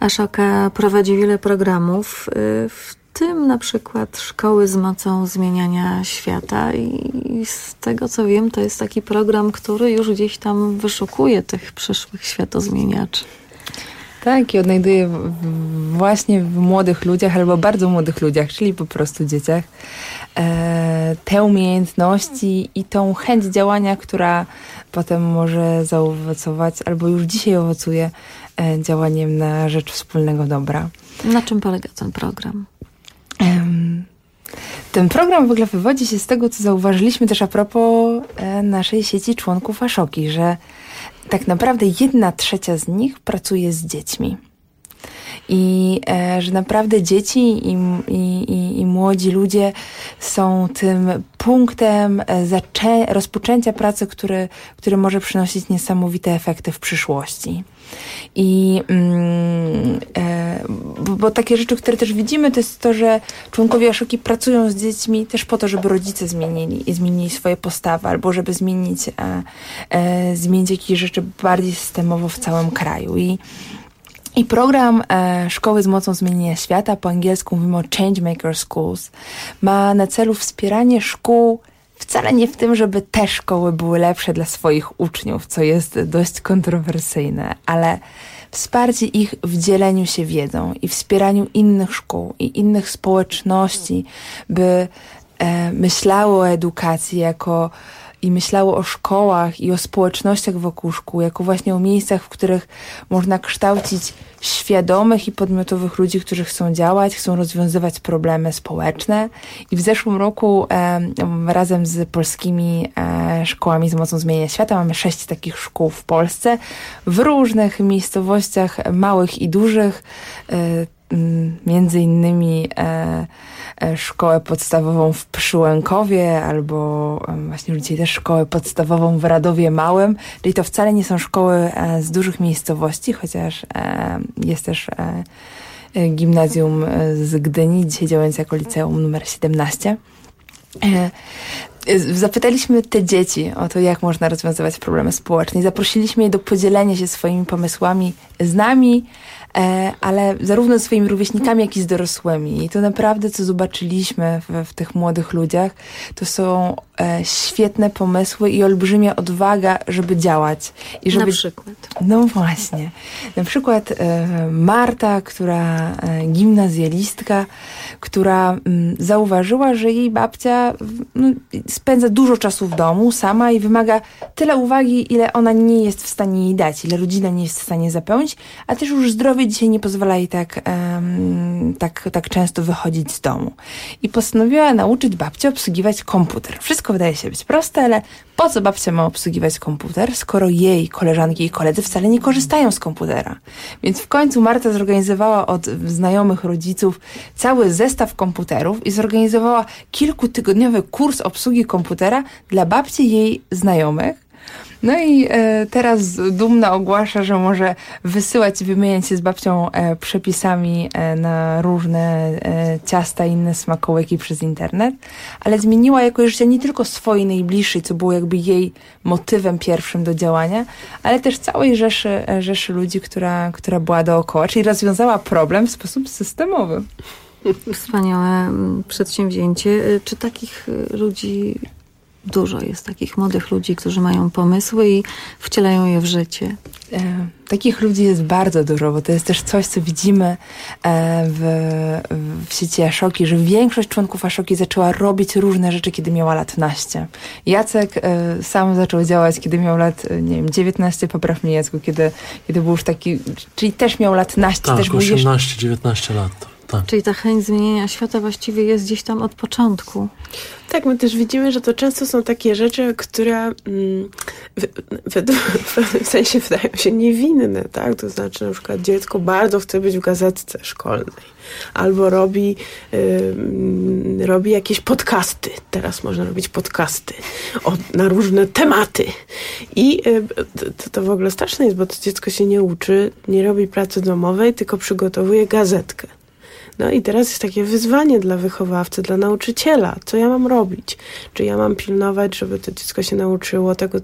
Ashoka prowadzi wiele programów, w tym na przykład Szkoły z mocą zmieniania świata i z tego co wiem, to jest taki program, który już gdzieś tam wyszukuje tych przyszłych światozmieniaczy. Tak, i odnajduję właśnie w młodych ludziach albo bardzo młodych ludziach, czyli po prostu dzieciach, te umiejętności i tą chęć działania, która potem może zaowocować albo już dzisiaj owocuje działaniem na rzecz wspólnego dobra. Na czym polega ten program? Ten program w ogóle wywodzi się z tego, co zauważyliśmy też a propos naszej sieci członków Ashoki, że tak naprawdę 1/3 z nich pracuje z dziećmi. I że naprawdę dzieci i młodzi ludzie są tym punktem rozpoczęcia pracy, który może przynosić niesamowite efekty w przyszłości. I bo takie rzeczy, które też widzimy, to jest to, że członkowie Ashoki pracują z dziećmi też po to, żeby rodzice zmienili swoje postawy, albo żeby zmienić jakieś rzeczy bardziej systemowo w całym kraju. I program Szkoły z mocą zmieniania świata, po angielsku mówimy o Changemaker Schools, ma na celu wspieranie szkół wcale nie w tym, żeby te szkoły były lepsze dla swoich uczniów, co jest dość kontrowersyjne, ale wsparcie ich w dzieleniu się wiedzą i wspieraniu innych szkół i innych społeczności, by myślały o edukacji i myślało o szkołach i o społecznościach wokół szkół, jako właśnie o miejscach, w których można kształcić świadomych i podmiotowych ludzi, którzy chcą działać, chcą rozwiązywać problemy społeczne. I w zeszłym roku razem z polskimi szkołami z mocą zmieniania świata mamy 6 takich szkół w Polsce, w różnych miejscowościach małych i dużych, między innymi szkołę podstawową w Przyłękowie albo właśnie dzisiaj też szkołę podstawową w Radowie Małym, czyli to wcale nie są szkoły z dużych miejscowości, chociaż jest też gimnazjum z Gdyni, dzisiaj działające jako liceum numer 17. Zapytaliśmy te dzieci o to, jak można rozwiązywać problemy społeczne i zaprosiliśmy je do podzielenia się swoimi pomysłami z nami, ale zarówno z swoimi rówieśnikami, jak i z dorosłymi. I to naprawdę, co zobaczyliśmy w tych młodych ludziach, to są świetne pomysły i olbrzymia odwaga, żeby działać. I żeby... Na przykład? No właśnie. Na przykład Marta, gimnazjalistka, która zauważyła, że jej babcia spędza dużo czasu w domu sama i wymaga tyle uwagi, ile ona nie jest w stanie jej dać, ile rodzina nie jest w stanie zapełnić, a też już zdrowie dzisiaj nie pozwala jej tak często wychodzić z domu. I postanowiła nauczyć babcię obsługiwać komputer. Wszystko wydaje się być proste, ale po co babcia ma obsługiwać komputer, skoro jej koleżanki i koledzy wcale nie korzystają z komputera? Więc w końcu Marta zorganizowała od znajomych rodziców cały zestaw komputerów i zorganizowała kilkutygodniowy kurs obsługi komputera dla babci i jej znajomych. No i teraz dumna ogłasza, że może wysyłać i wymieniać się z babcią przepisami na różne ciasta i inne smakołyki przez internet, ale zmieniła jakość życia nie tylko swojej najbliższej, co było jakby jej motywem pierwszym do działania, ale też całej rzeszy ludzi, która była dookoła, czyli rozwiązała problem w sposób systemowy. Wspaniałe przedsięwzięcie. Czy takich ludzi dużo jest, takich młodych ludzi, którzy mają pomysły i wcielają je w życie? Takich ludzi jest bardzo dużo, bo to jest też coś, co widzimy w sieci Ashoki, że większość członków Ashoki zaczęła robić różne rzeczy, kiedy miała lat naście. Jacek sam zaczął działać, kiedy miał lat, 19, popraw mnie Jacku, kiedy był już taki, czyli też miał lat naście. Tak, też 18-19 lat. Tak. Czyli ta chęć zmienienia świata właściwie jest gdzieś tam od początku. Tak, my też widzimy, że to często są takie rzeczy, które w pewnym sensie wydają się niewinne, tak? To znaczy na przykład dziecko bardzo chce być w gazetce szkolnej. Albo robi jakieś podcasty. Teraz można robić podcasty na różne tematy. I to w ogóle straszne jest, bo to dziecko się nie uczy, nie robi pracy domowej, tylko przygotowuje gazetkę. No i teraz jest takie wyzwanie dla wychowawcy, dla nauczyciela. Co ja mam robić? Czy ja mam pilnować, żeby to dziecko się nauczyło tego,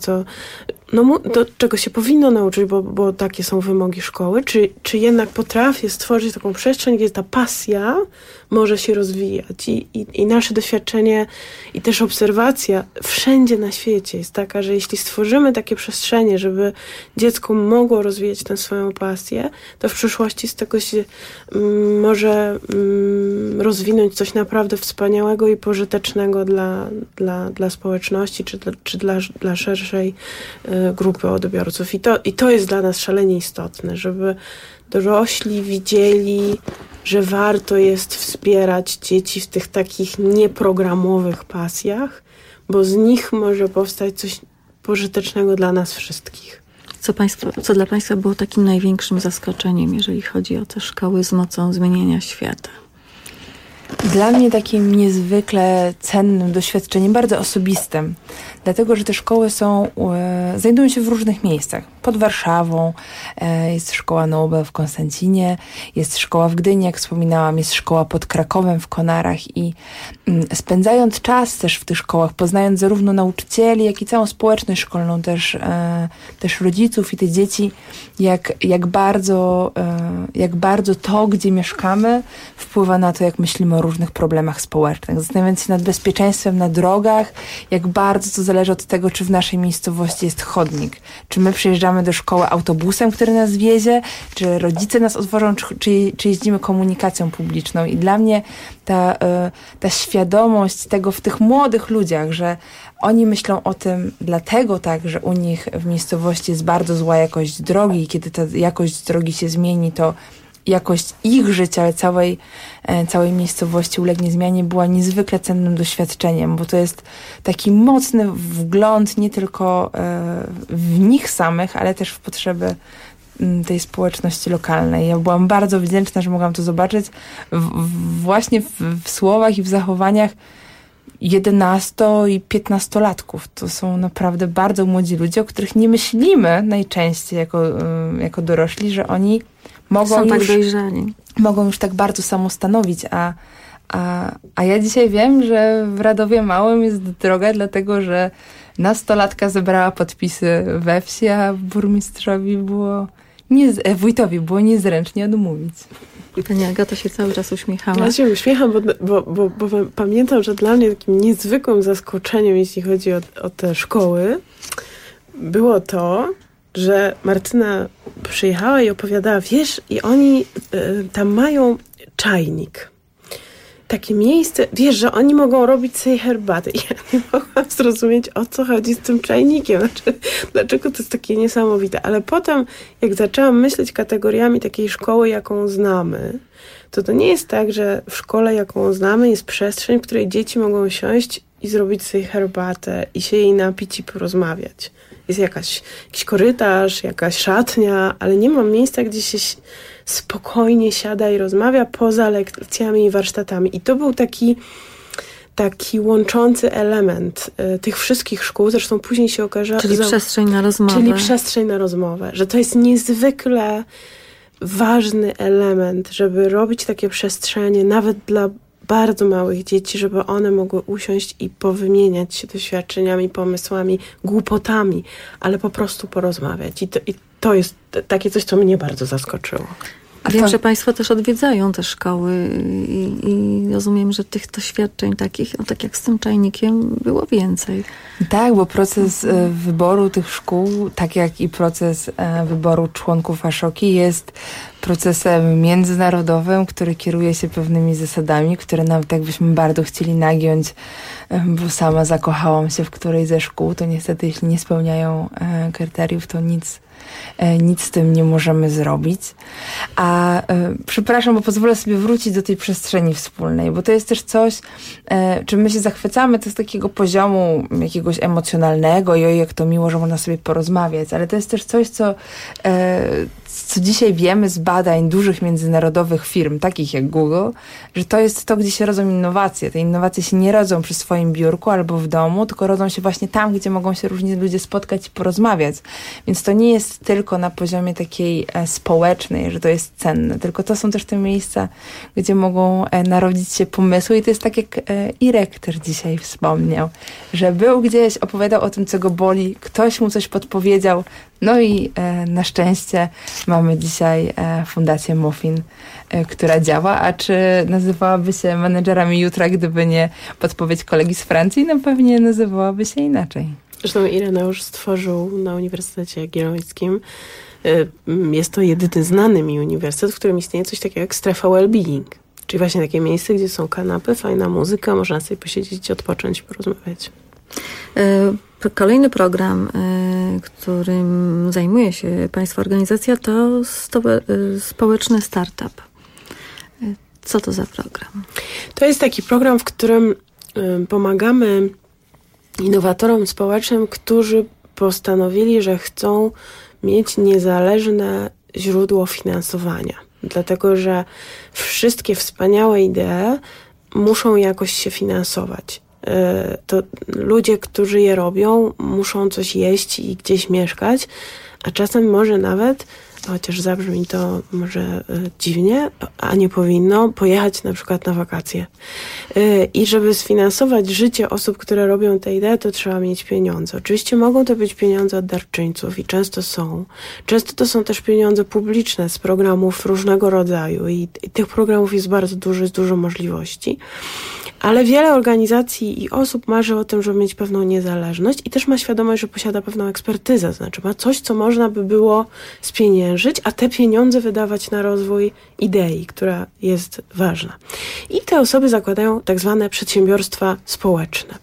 do czego się powinno nauczyć, bo takie są wymogi szkoły? Czy jednak potrafię stworzyć taką przestrzeń, gdzie ta pasja może się rozwijać? I nasze doświadczenie i też obserwacja wszędzie na świecie jest taka, że jeśli stworzymy takie przestrzenie, żeby dziecko mogło rozwijać tę swoją pasję, to w przyszłości z tego się może rozwinąć coś naprawdę wspaniałego i pożytecznego dla społeczności, czy dla szerszej grupy odbiorców. I to jest dla nas szalenie istotne, żeby dorośli widzieli, że warto jest wspierać dzieci w tych takich nieprogramowych pasjach, bo z nich może powstać coś pożytecznego dla nas wszystkich. Co dla Państwa było takim największym zaskoczeniem, jeżeli chodzi o te szkoły z mocą zmieniania świata? Dla mnie takim niezwykle cennym doświadczeniem, bardzo osobistym, dlatego, że te szkoły znajdują się w różnych miejscach. Pod Warszawą jest szkoła Nobel w Konstancinie, jest szkoła w Gdyni, jak wspominałam, jest szkoła pod Krakowem w Konarach i spędzając czas też w tych szkołach, poznając zarówno nauczycieli, jak i całą społeczność szkolną, też rodziców i te dzieci, jak bardzo to, gdzie mieszkamy, wpływa na to, jak myślimy o różnych problemach społecznych. Zastanawiając się nad bezpieczeństwem na drogach, jak bardzo to zależy od tego, czy w naszej miejscowości jest chodnik, czy my przyjeżdżamy do szkoły autobusem, który nas wiezie, czy rodzice nas odwożą, czy jeździmy komunikacją publiczną. I dla mnie ta świadomość tego w tych młodych ludziach, że oni myślą o tym dlatego tak, że u nich w miejscowości jest bardzo zła jakość drogi i kiedy ta jakość drogi się zmieni, to jakość ich życia, ale całej miejscowości ulegnie zmianie, była niezwykle cennym doświadczeniem, bo to jest taki mocny wgląd nie tylko w nich samych, ale też w potrzeby tej społeczności lokalnej. Ja byłam bardzo wdzięczna, że mogłam to zobaczyć właśnie w słowach i w zachowaniach 11- i 15-latków. To są naprawdę bardzo młodzi ludzie, o których nie myślimy najczęściej jako dorośli, że oni mogą już tak bardzo samostanowić, a ja dzisiaj wiem, że w Radowie Małym jest droga, dlatego że nastolatka zebrała podpisy we wsi, a wójtowi było niezręcznie odmówić. Pani Agata się cały czas uśmiechała. Ja się uśmiecham, bo pamiętam, że dla mnie takim niezwykłym zaskoczeniem, jeśli chodzi o te szkoły, było to, że Martyna przyjechała i opowiadała, wiesz, i oni tam mają czajnik. Takie miejsce, wiesz, że oni mogą robić sobie herbatę. I ja nie mogłam zrozumieć, o co chodzi z tym czajnikiem. Dlaczego to jest takie niesamowite. Ale potem, jak zaczęłam myśleć kategoriami takiej szkoły, jaką znamy, to nie jest tak, że w szkole, jaką znamy, jest przestrzeń, w której dzieci mogą siąść i zrobić sobie herbatę i się jej napić i porozmawiać. Jest jakiś korytarz, jakaś szatnia, ale nie ma miejsca, gdzie się spokojnie siada i rozmawia poza lekcjami i warsztatami. I to był taki łączący element tych wszystkich szkół. Zresztą później się okaże... Czyli przestrzeń na rozmowę. Czyli przestrzeń na rozmowę. Że to jest niezwykle ważny element, żeby robić takie przestrzenie, nawet dla bardzo małych dzieci, żeby one mogły usiąść i powymieniać się doświadczeniami, pomysłami, głupotami, ale po prostu porozmawiać. I to jest takie coś, co mnie bardzo zaskoczyło. Wiem, że Państwo też odwiedzają te szkoły i rozumiem, że tych doświadczeń takich, tak jak z tym czajnikiem, było więcej. Tak, bo proces wyboru tych szkół, tak jak i proces wyboru członków Ashoki, jest procesem międzynarodowym, który kieruje się pewnymi zasadami, które nawet jakbyśmy bardzo chcieli nagiąć, bo sama zakochałam się w którejś ze szkół, to niestety jeśli nie spełniają kryteriów, to nic z tym nie możemy zrobić. A przepraszam, bo pozwolę sobie wrócić do tej przestrzeni wspólnej, bo to jest też coś, czym my się zachwycamy, to z takiego poziomu jakiegoś emocjonalnego i jak to miło, że można sobie porozmawiać, ale to jest też coś, co dzisiaj wiemy z badań dużych międzynarodowych firm, takich jak Google, że to jest to, gdzie się rodzą innowacje. Te innowacje się nie rodzą przy swoim biurku albo w domu, tylko rodzą się właśnie tam, gdzie mogą się różni ludzie spotkać i porozmawiać. Więc to nie jest tylko na poziomie takiej społecznej, że to jest cenne, tylko to są też te miejsca, gdzie mogą narodzić się pomysły i to jest tak, jak Irek też dzisiaj wspomniał, że był gdzieś, opowiadał o tym, co go boli, ktoś mu coś podpowiedział, no i na szczęście mamy dzisiaj Fundację Muffin, która działa, a czy nazywałaby się menedżerami jutra, gdyby nie podpowiedź kolegi z Francji? No pewnie nazywałaby się inaczej. Zresztą Ireneusz stworzył na Uniwersytecie Jagiellońskim, jest to jedyny znany mi uniwersytet, w którym istnieje coś takiego jak strefa well-being. Czyli właśnie takie miejsce, gdzie są kanapy, fajna muzyka, można sobie posiedzieć, odpocząć, porozmawiać. Kolejny program, którym zajmuje się Państwa organizacja, to społeczny startup. Co to za program? To jest taki program, w którym pomagamy innowatorom społecznym, którzy postanowili, że chcą mieć niezależne źródło finansowania. Dlatego, że wszystkie wspaniałe idee muszą jakoś się finansować. To ludzie, którzy je robią, muszą coś jeść i gdzieś mieszkać, a czasem może nawet, chociaż zabrzmi to może dziwnie, a nie powinno, pojechać na przykład na wakacje. I żeby sfinansować życie osób, które robią te idee, to trzeba mieć pieniądze. Oczywiście mogą to być pieniądze od darczyńców i często są. Często to są też pieniądze publiczne z programów różnego rodzaju i tych programów jest bardzo dużo, jest dużo możliwości. Ale wiele organizacji i osób marzy o tym, żeby mieć pewną niezależność i też ma świadomość, że posiada pewną ekspertyzę, to znaczy ma coś, co można by było spieniężyć, a te pieniądze wydawać na rozwój idei, która jest ważna. I te osoby zakładają tak zwane przedsiębiorstwa społeczne.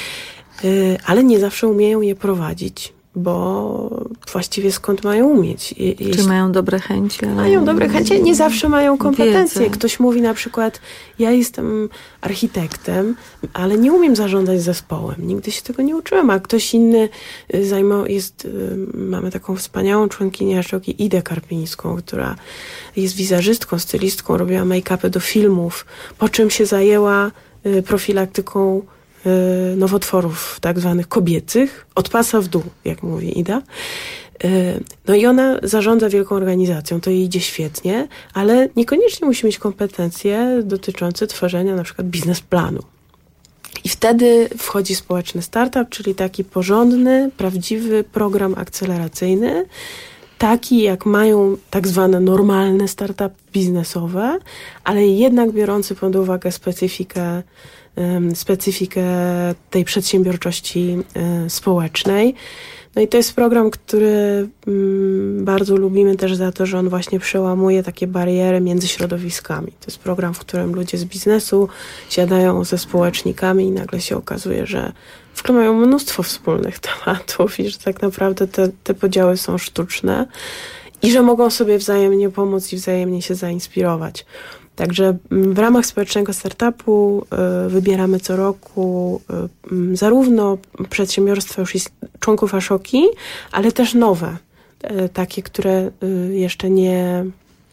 Ale nie zawsze umieją je prowadzić, bo właściwie skąd mają umieć? Czy mają dobre chęci? Ale mają dobre chęci, nie zawsze mają kompetencje. Wiedzę. Ktoś mówi na przykład, ja jestem architektem, ale nie umiem zarządzać zespołem. Nigdy się tego nie uczyłem, a ktoś inny mamy taką wspaniałą członkinię Ashoki, Idę Karpińską, która jest wizerzystką, stylistką, robiła make-upy do filmów, po czym się zajęła profilaktyką nowotworów tak zwanych kobiecych, od pasa w dół, jak mówi Ida. No i ona zarządza wielką organizacją, to jej idzie świetnie, ale niekoniecznie musi mieć kompetencje dotyczące tworzenia na przykład biznesplanu. I wtedy wchodzi społeczny startup, czyli taki porządny, prawdziwy program akceleracyjny, taki jak mają tak zwane normalne startupy biznesowe, ale jednak biorący pod uwagę specyfikę tej przedsiębiorczości społecznej. No i to jest program, który bardzo lubimy też za to, że on właśnie przełamuje takie bariery między środowiskami. To jest program, w którym ludzie z biznesu siadają ze społecznikami i nagle się okazuje, że w ogóle mają mnóstwo wspólnych tematów i że tak naprawdę te podziały są sztuczne i że mogą sobie wzajemnie pomóc i wzajemnie się zainspirować. Także w ramach społecznego startupu wybieramy co roku zarówno przedsiębiorstwa już członków Ashoki, ale też nowe, takie, które jeszcze nie,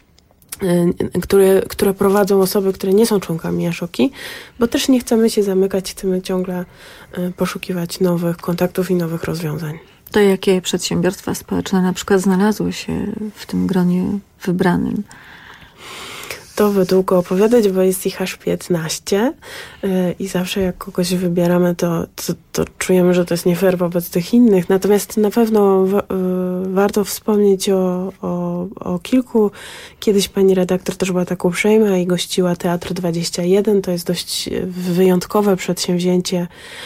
które prowadzą osoby, które nie są członkami Ashoki, bo też nie chcemy się zamykać, chcemy ciągle poszukiwać nowych kontaktów i nowych rozwiązań. To jakie przedsiębiorstwa społeczne na przykład znalazły się w tym gronie wybranym? To by długo opowiadać, bo jest ich aż 15 i zawsze jak kogoś wybieramy, to czujemy, że to jest nie fair wobec tych innych. Natomiast na pewno warto wspomnieć o kilku. Kiedyś pani redaktor też była tak uprzejma i gościła Teatr 21. To jest dość wyjątkowe przedsięwzięcie,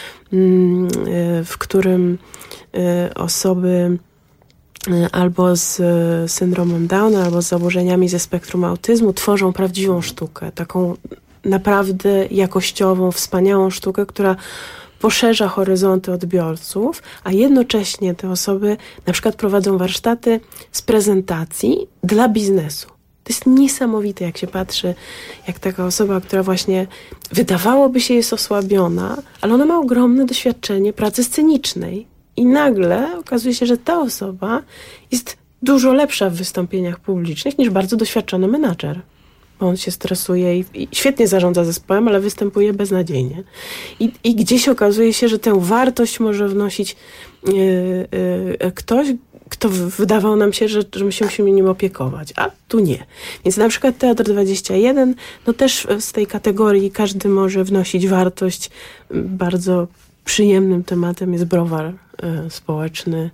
w którym osoby albo z syndromem Downa, albo z zaburzeniami ze spektrum autyzmu tworzą prawdziwą sztukę, taką naprawdę jakościową, wspaniałą sztukę, która poszerza horyzonty odbiorców, a jednocześnie te osoby na przykład prowadzą warsztaty z prezentacji dla biznesu. To jest niesamowite, jak się patrzy, jak taka osoba, która właśnie wydawałoby się jest osłabiona, ale ona ma ogromne doświadczenie pracy scenicznej. I nagle okazuje się, że ta osoba jest dużo lepsza w wystąpieniach publicznych niż bardzo doświadczony menadżer. Bo on się stresuje i świetnie zarządza zespołem, ale występuje beznadziejnie. I gdzieś okazuje się, że tę wartość może wnosić ktoś, kto wydawał nam się, że my się musimy nim opiekować, a tu nie. Więc na przykład Teatr 21, no też z tej kategorii każdy może wnosić wartość. Bardzo przyjemnym tematem jest browar społeczny,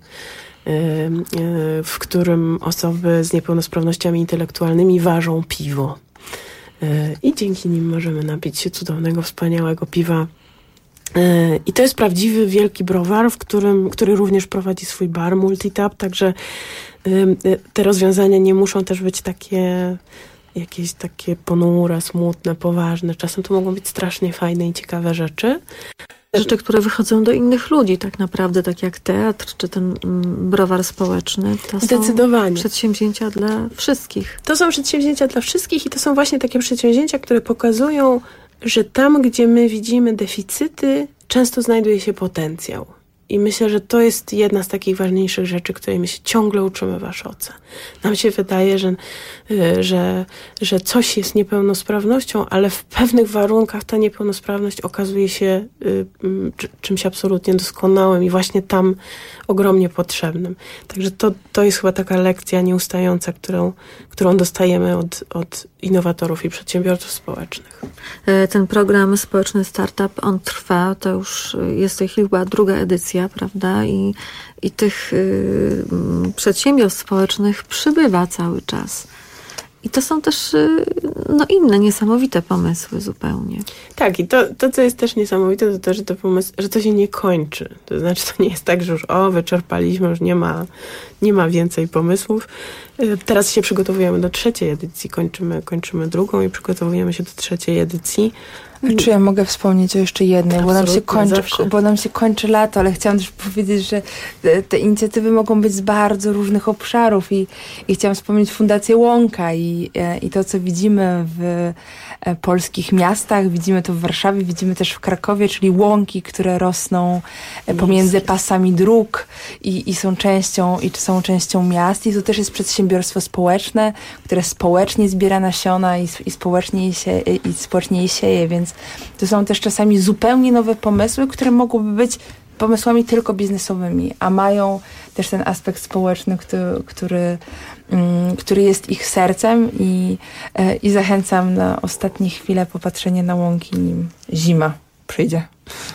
w którym osoby z niepełnosprawnościami intelektualnymi ważą piwo. I dzięki nim możemy napić się cudownego, wspaniałego piwa. I to jest prawdziwy, wielki browar, który również prowadzi swój bar Multitap, także te rozwiązania nie muszą też być jakieś takie ponure, smutne, poważne. Czasem to mogą być strasznie fajne i ciekawe rzeczy. Rzeczy, które wychodzą do innych ludzi tak naprawdę, tak jak teatr, czy ten browar społeczny. To Zdecydowanie. Są przedsięwzięcia dla wszystkich. To są przedsięwzięcia dla wszystkich i to są właśnie takie przedsięwzięcia, które pokazują, że tam, gdzie my widzimy deficyty, często znajduje się potencjał. I myślę, że to jest jedna z takich ważniejszych rzeczy, której my się ciągle uczymy w Ashoce. Nam się wydaje, że coś jest niepełnosprawnością, ale w pewnych warunkach ta niepełnosprawność okazuje się czymś absolutnie doskonałym i właśnie tam ogromnie potrzebnym. Także to jest chyba taka lekcja nieustająca, którą dostajemy od innowatorów i przedsiębiorców społecznych. Ten program społeczny Startup, on trwa, to już jest w tej chwili chyba druga edycja, prawda? I tych przedsiębiorstw społecznych przybywa cały czas. I to są też inne, niesamowite pomysły zupełnie. Tak, i to co jest też niesamowite, to to, że to się nie kończy. To znaczy, to nie jest tak, że już wyczerpaliśmy, już nie ma więcej pomysłów. Teraz się przygotowujemy do trzeciej edycji, kończymy drugą i przygotowujemy się do trzeciej edycji. Czy ja mogę wspomnieć o jeszcze jednej, bo nam się kończy lato, ale chciałam też powiedzieć, że te inicjatywy mogą być z bardzo różnych obszarów i chciałam wspomnieć Fundację Łąka i to, co widzimy w polskich miastach, widzimy to w Warszawie, widzimy też w Krakowie, czyli łąki, które rosną pomiędzy pasami dróg i są częścią miast. I to też jest przedsiębiorstwo społeczne, które społecznie zbiera nasiona i społecznie je sieje, więc to są też czasami zupełnie nowe pomysły, które mogłyby być pomysłami tylko biznesowymi, a mają też ten aspekt społeczny, który jest ich sercem i zachęcam na ostatnie chwile popatrzenie na łąki, nim zima przyjdzie.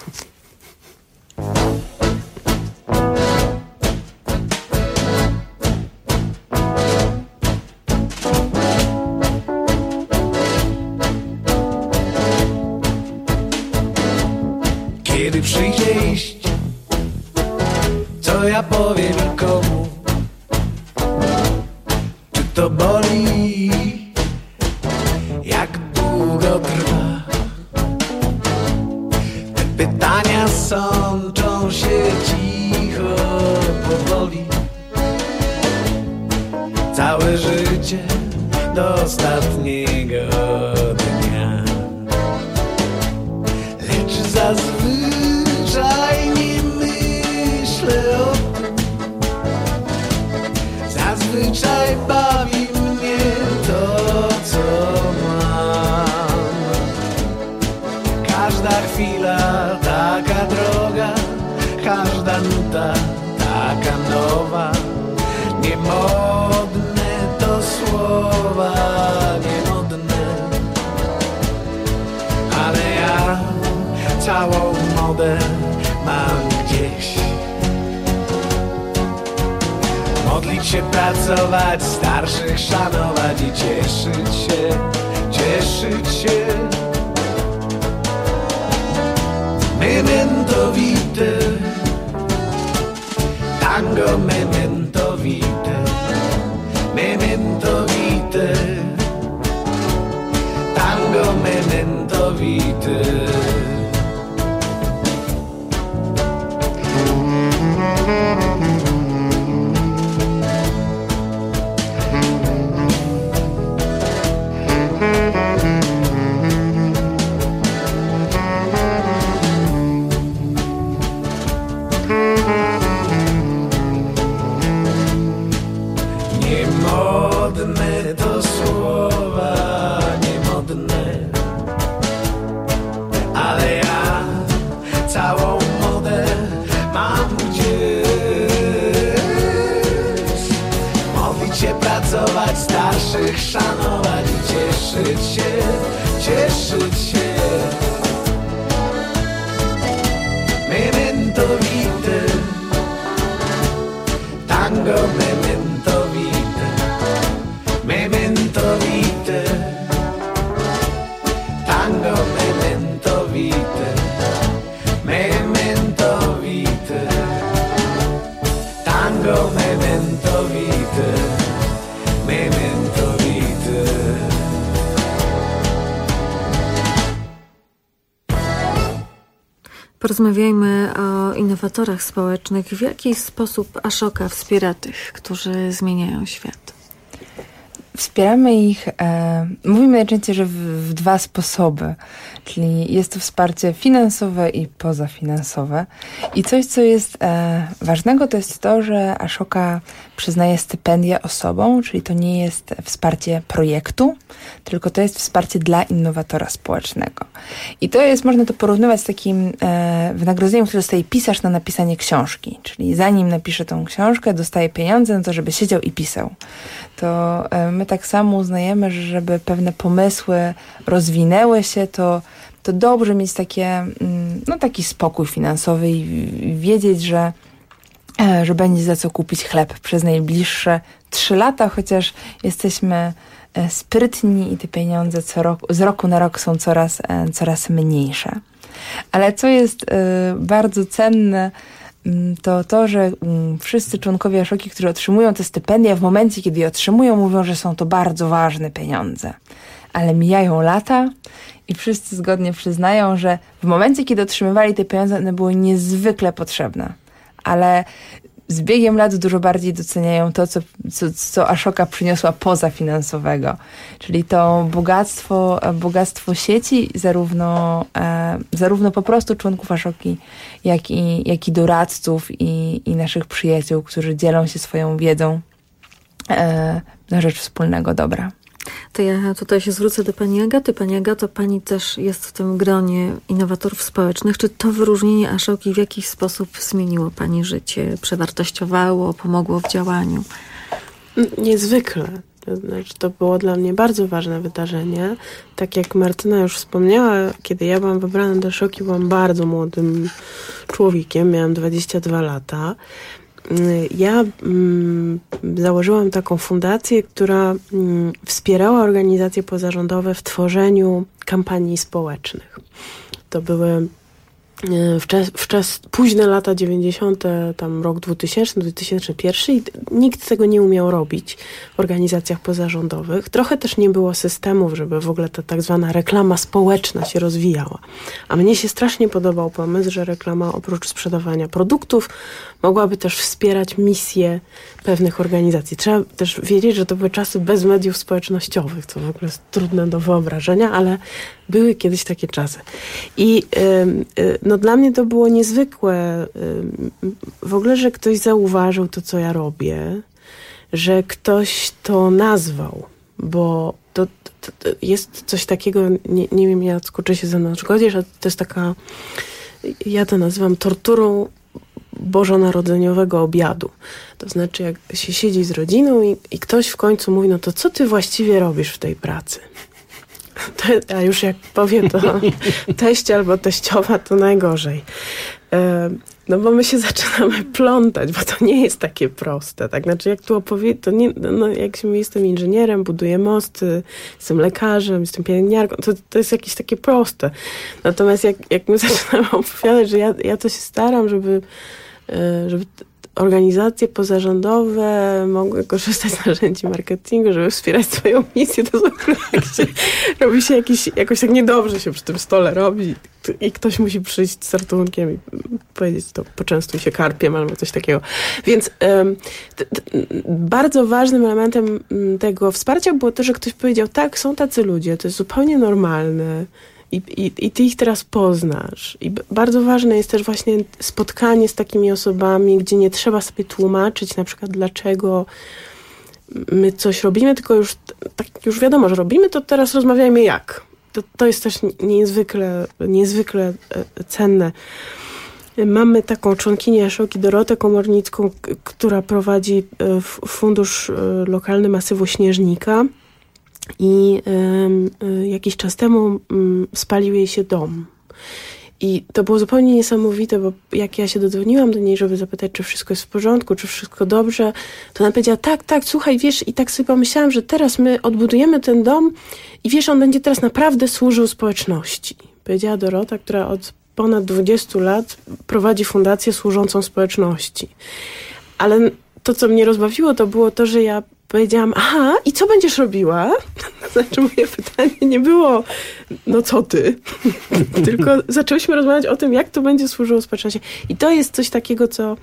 Kiedy przyjdzie iść, co ja powiem i komu? Czy to boli? Jak długo trwa? Te pytania sączą się cicho, powoli. Całe życie do ostatniego dnia. Lecz zazwyczaj nie myślę o tym. Zazwyczaj bawi mnie to, co mam. Każda chwila taka droga, każda nuta taka nowa. Niemodne to słowa, niemodne, ale ja całą modę mam gdzieś. Modlić się, pracować, starszych szanować i cieszyć się. Memento vitae, tango memento vitae, memento vitae, tango memento vitae. starszych szanować i cieszyć się, cieszyć się. Memento vitae, tango memento vitae, memento vitae, tango memento vitae, memento vitae, tango memento vitae, memento vitae. Porozmawiajmy o innowatorach społecznych. W jaki sposób Ashoka wspiera tych, którzy zmieniają świat? Wspieramy ich, mówimy najczęściej, że w dwa sposoby. Czyli jest to wsparcie finansowe i pozafinansowe. I coś, co jest ważnego, to jest to, że Ashoka przyznaje stypendia osobom, czyli to nie jest wsparcie projektu, tylko to jest wsparcie dla innowatora społecznego. I to jest, można to porównywać z takim wynagrodzeniem, które dostaje pisarz na napisanie książki. Czyli zanim napisze tą książkę, dostaje pieniądze na to, żeby siedział i pisał. To my tak samo uznajemy, że żeby pewne pomysły rozwinęły się, to dobrze mieć taki spokój finansowy i wiedzieć, że będzie za co kupić chleb przez najbliższe 3 lata, chociaż jesteśmy sprytni i te pieniądze z roku na rok są coraz mniejsze. Ale co jest bardzo cenne, to, że wszyscy członkowie Ashoki, którzy otrzymują te stypendia, w momencie, kiedy je otrzymują, mówią, że są to bardzo ważne pieniądze. Ale mijają lata i wszyscy zgodnie przyznają, że w momencie, kiedy otrzymywali te pieniądze, one były niezwykle potrzebne. Ale z biegiem lat dużo bardziej doceniają to, co Ashoka przyniosła pozafinansowego. Czyli to bogactwo sieci, zarówno po prostu członków Ashoki, jak i doradców i naszych przyjaciół, którzy dzielą się swoją wiedzą na rzecz wspólnego dobra. To ja tutaj się zwrócę do pani Agaty. Pani Agato, pani też jest w tym gronie innowatorów społecznych. Czy to wyróżnienie Ashoki w jakiś sposób zmieniło pani życie, przewartościowało, pomogło w działaniu? Niezwykle. To znaczy, to było dla mnie bardzo ważne wydarzenie. Tak jak Martyna już wspomniała, kiedy ja byłam wybrana do Ashoki, byłam bardzo młodym człowiekiem, miałam 22 lata. Ja założyłam taką fundację, która wspierała organizacje pozarządowe w tworzeniu kampanii społecznych. To były późne lata 90., tam rok 2000, 2001 i nikt tego nie umiał robić w organizacjach pozarządowych. Trochę też nie było systemów, żeby w ogóle ta tak zwana reklama społeczna się rozwijała. A mnie się strasznie podobał pomysł, że reklama oprócz sprzedawania produktów mogłaby też wspierać misję pewnych organizacji. Trzeba też wiedzieć, że to były czasy bez mediów społecznościowych, co w ogóle jest trudne do wyobrażenia, ale były kiedyś takie czasy. I dla mnie to było niezwykłe w ogóle, że ktoś zauważył to, co ja robię, że ktoś to nazwał, bo to jest coś takiego, nie wiem, Jacku, czy się ze mną zgodzisz, ale to jest taka, ja to nazywam torturą bożonarodzeniowego obiadu. To znaczy, jak się siedzi z rodziną i ktoś w końcu mówi, no to co ty właściwie robisz w tej pracy? A już jak powiem to teść albo teściowa, to najgorzej. No bo my się zaczynamy plątać, bo to nie jest takie proste. Tak? Znaczy, jak tu opowiedzieć, to nie, jestem inżynierem, buduję mosty, jestem lekarzem, jestem pielęgniarką, to jest jakieś takie proste. Natomiast jak my zaczynamy opowiadać, że ja to się staram, żeby organizacje pozarządowe mogły korzystać z narzędzi marketingu, żeby wspierać swoją misję, to robi się jakoś tak niedobrze się przy tym stole robi i ktoś musi przyjść z ratunkiem i powiedzieć, to poczęstuj się karpiem albo coś takiego. Więc bardzo ważnym elementem tego wsparcia było to, że ktoś powiedział, tak, są tacy ludzie, to jest zupełnie normalne, I ty ich teraz poznasz. I bardzo ważne jest też właśnie spotkanie z takimi osobami, gdzie nie trzeba sobie tłumaczyć na przykład dlaczego my coś robimy, tylko już wiadomo, że robimy, to teraz rozmawiajmy jak. To jest też niezwykle cenne. Mamy taką członkinię Ashoki, Dorotę Komornicką, która prowadzi Fundusz Lokalny Masywu Śnieżnika i jakiś czas temu spalił jej się dom. I to było zupełnie niesamowite, bo jak ja się dodzwoniłam do niej, żeby zapytać, czy wszystko jest w porządku, czy wszystko dobrze, to ona powiedziała, tak, słuchaj, wiesz, i tak sobie pomyślałam, że teraz my odbudujemy ten dom i wiesz, on będzie teraz naprawdę służył społeczności. Powiedziała Dorota, która od ponad 20 lat prowadzi fundację służącą społeczności. Ale to, co mnie rozbawiło, to było to, że ja powiedziałam, aha, i co będziesz robiła? Znaczy moje pytanie nie było, no co ty? Tylko zaczęłyśmy rozmawiać o tym, jak to będzie służyło społeczności. I to jest coś takiego, co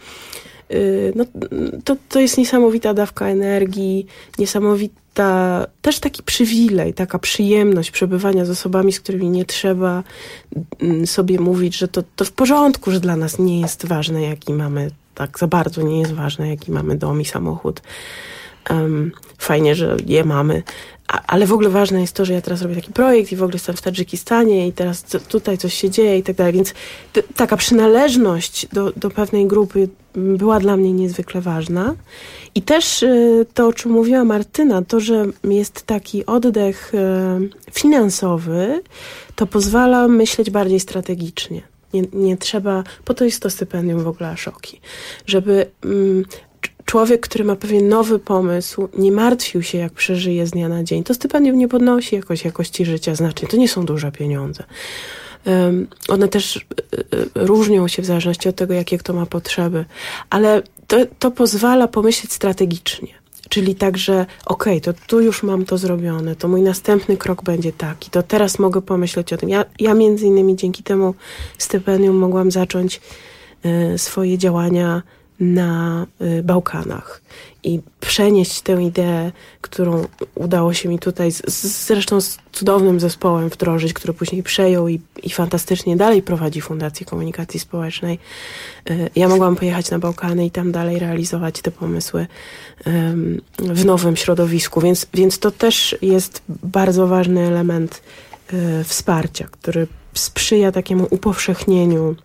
to jest niesamowita dawka energii, niesamowita, też taki przywilej, taka przyjemność przebywania z osobami, z którymi nie trzeba sobie mówić, że to w porządku, że dla nas nie jest ważne, jaki mamy, tak za bardzo nie jest ważne, jaki mamy dom i samochód. Fajnie, że je mamy, ale w ogóle ważne jest to, że ja teraz robię taki projekt i w ogóle jestem w Tadżykistanie i teraz tutaj coś się dzieje i tak dalej, więc taka przynależność do pewnej grupy była dla mnie niezwykle ważna. I też to, o czym mówiła Martyna, to, że jest taki oddech finansowy, to pozwala myśleć bardziej strategicznie. Nie trzeba, po to jest to stypendium w ogóle Ashoki, żeby człowiek, który ma pewien nowy pomysł, nie martwił się, jak przeżyje z dnia na dzień. To stypendium nie podnosi jakości życia znacznie. To nie są duże pieniądze. One też różnią się w zależności od tego, jakie kto ma potrzeby. Ale to pozwala pomyśleć strategicznie. Czyli tak, że okej, to tu już mam to zrobione, to mój następny krok będzie taki, to teraz mogę pomyśleć o tym. Ja między innymi dzięki temu stypendium mogłam zacząć swoje działania na Bałkanach i przenieść tę ideę, którą udało się mi tutaj zresztą z cudownym zespołem wdrożyć, który później przejął i fantastycznie dalej prowadzi Fundację Komunikacji Społecznej. Ja mogłam pojechać na Bałkany i tam dalej realizować te pomysły w nowym środowisku, więc to też jest bardzo ważny element wsparcia, który sprzyja takiemu upowszechnieniu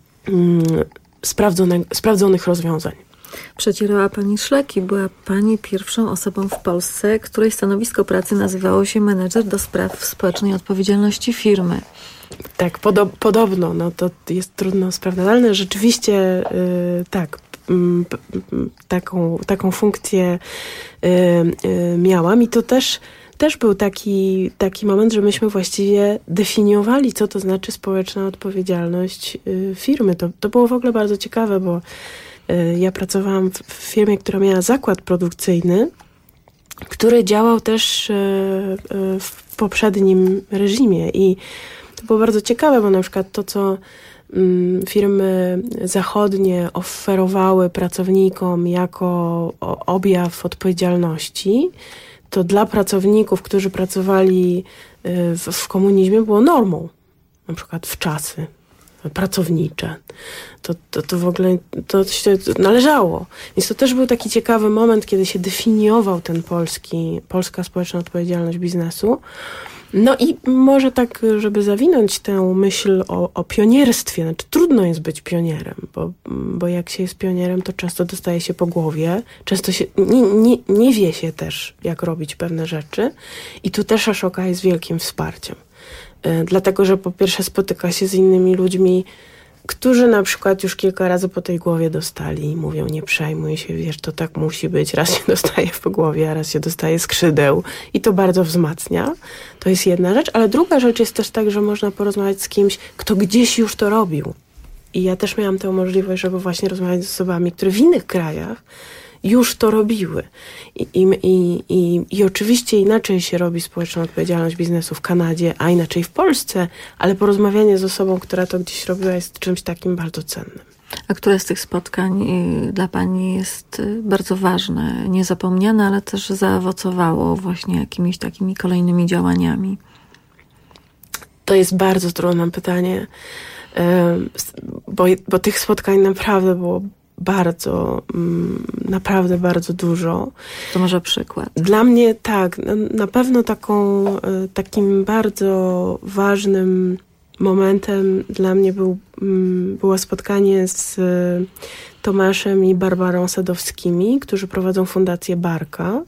sprawdzonych rozwiązań. Przecierała Pani szlaki. Była Pani pierwszą osobą w Polsce, której stanowisko pracy nazywało się menedżer do spraw społecznej odpowiedzialności firmy. Tak, podobno. No to jest trudno sprawdzalne. Rzeczywiście tak. Taką funkcję miałam i to też był taki moment, że myśmy właściwie definiowali, co to znaczy społeczna odpowiedzialność firmy. To było w ogóle bardzo ciekawe, bo ja pracowałam w firmie, która miała zakład produkcyjny, który działał też w poprzednim reżimie i to było bardzo ciekawe, bo na przykład to, co firmy zachodnie oferowały pracownikom jako objaw odpowiedzialności, to dla pracowników, którzy pracowali w komunizmie, było normą. Na przykład wczasy pracownicze. To w ogóle to się należało. Więc to też był taki ciekawy moment, kiedy się definiował ten polska społeczna odpowiedzialność biznesu. No i może tak, żeby zawinąć tę myśl o pionierstwie, znaczy trudno jest być pionierem, bo jak się jest pionierem, to często dostaje się po głowie, często się nie wie się też, jak robić pewne rzeczy i tu też Ashoka jest wielkim wsparciem. Dlatego, że po pierwsze spotyka się z innymi ludźmi, którzy na przykład już kilka razy po tej głowie dostali i mówią, nie przejmuj się, wiesz, to tak musi być. Raz się dostaje po głowie, a raz się dostaje skrzydeł i to bardzo wzmacnia. To jest jedna rzecz, ale druga rzecz jest też tak, że można porozmawiać z kimś, kto gdzieś już to robił. I ja też miałam tę możliwość, żeby właśnie rozmawiać z osobami, które w innych krajach już to robiły. I oczywiście inaczej się robi społeczną odpowiedzialność biznesu w Kanadzie, a inaczej w Polsce, ale porozmawianie z osobą, która to gdzieś robiła, jest czymś takim bardzo cennym. A które z tych spotkań dla Pani jest bardzo ważne, niezapomniane, ale też zaowocowało właśnie jakimiś takimi kolejnymi działaniami? To jest bardzo trudne pytanie, bo tych spotkań naprawdę było naprawdę bardzo dużo. To może przykład? Dla mnie tak, na pewno takim bardzo ważnym momentem dla mnie było spotkanie z Tomaszem i Barbarą Sadowskimi, którzy prowadzą Fundację Barka.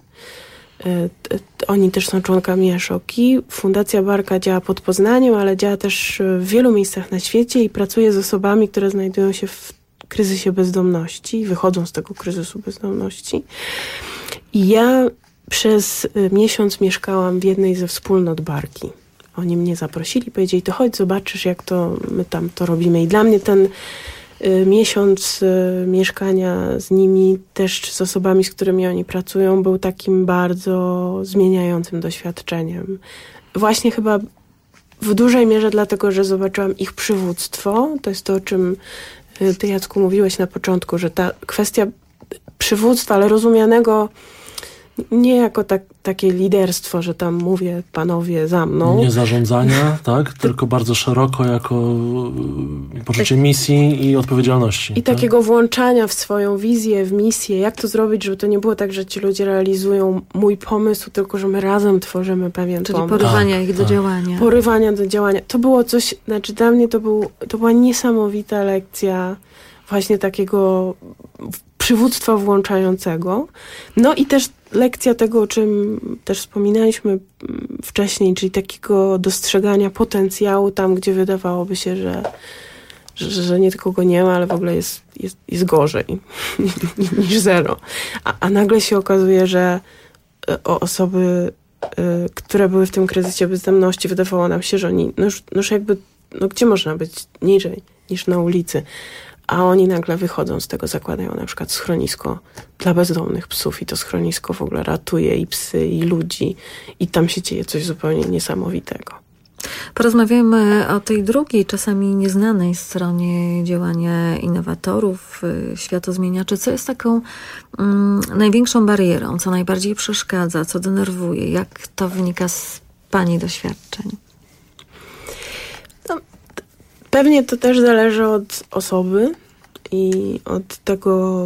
Oni też są członkami Ashoki. Fundacja Barka działa pod Poznaniem, ale działa też w wielu miejscach na świecie i pracuje z osobami, które znajdują się w kryzysie bezdomności, wychodzą z tego kryzysu bezdomności. I ja przez miesiąc mieszkałam w jednej ze wspólnot Barki. Oni mnie zaprosili, powiedzieli, to chodź, zobaczysz, jak to my tam to robimy. I dla mnie ten miesiąc mieszkania z nimi, też z osobami, z którymi oni pracują, był takim bardzo zmieniającym doświadczeniem. Właśnie chyba w dużej mierze dlatego, że zobaczyłam ich przywództwo. To jest to, o czym ty, Jacku, mówiłeś na początku, że ta kwestia przywództwa, ale rozumianego nie jako takie liderstwo, że tam mówię, panowie, za mną. Nie zarządzania, tak? Tylko bardzo szeroko jako poczucie misji i odpowiedzialności. I takiego włączania w swoją wizję, w misję. Jak to zrobić, żeby to nie było tak, że ci ludzie realizują mój pomysł, tylko że my razem tworzymy pewien pomysł. Czyli porywania ich do działania. Porywania do działania. To było coś, znaczy dla mnie to była niesamowita lekcja właśnie takiego przywództwa włączającego. No i też lekcja tego, o czym też wspominaliśmy wcześniej, czyli takiego dostrzegania potencjału tam, gdzie wydawałoby się, że nie tylko go nie ma, ale w ogóle jest gorzej niż zero. A nagle się okazuje, że osoby, które były w tym kryzysie bezdomności, wydawało nam się, że oni już jakby, gdzie można być niżej niż na ulicy. A oni nagle wychodzą z tego, zakładają na przykład schronisko dla bezdomnych psów i to schronisko w ogóle ratuje i psy, i ludzi. I tam się dzieje coś zupełnie niesamowitego. Porozmawiajmy o tej drugiej, czasami nieznanej stronie działania innowatorów, światozmieniaczy. Co jest taką największą barierą? Co najbardziej przeszkadza? Co denerwuje? Jak to wynika z pani doświadczeń? Pewnie to też zależy od osoby i od tego,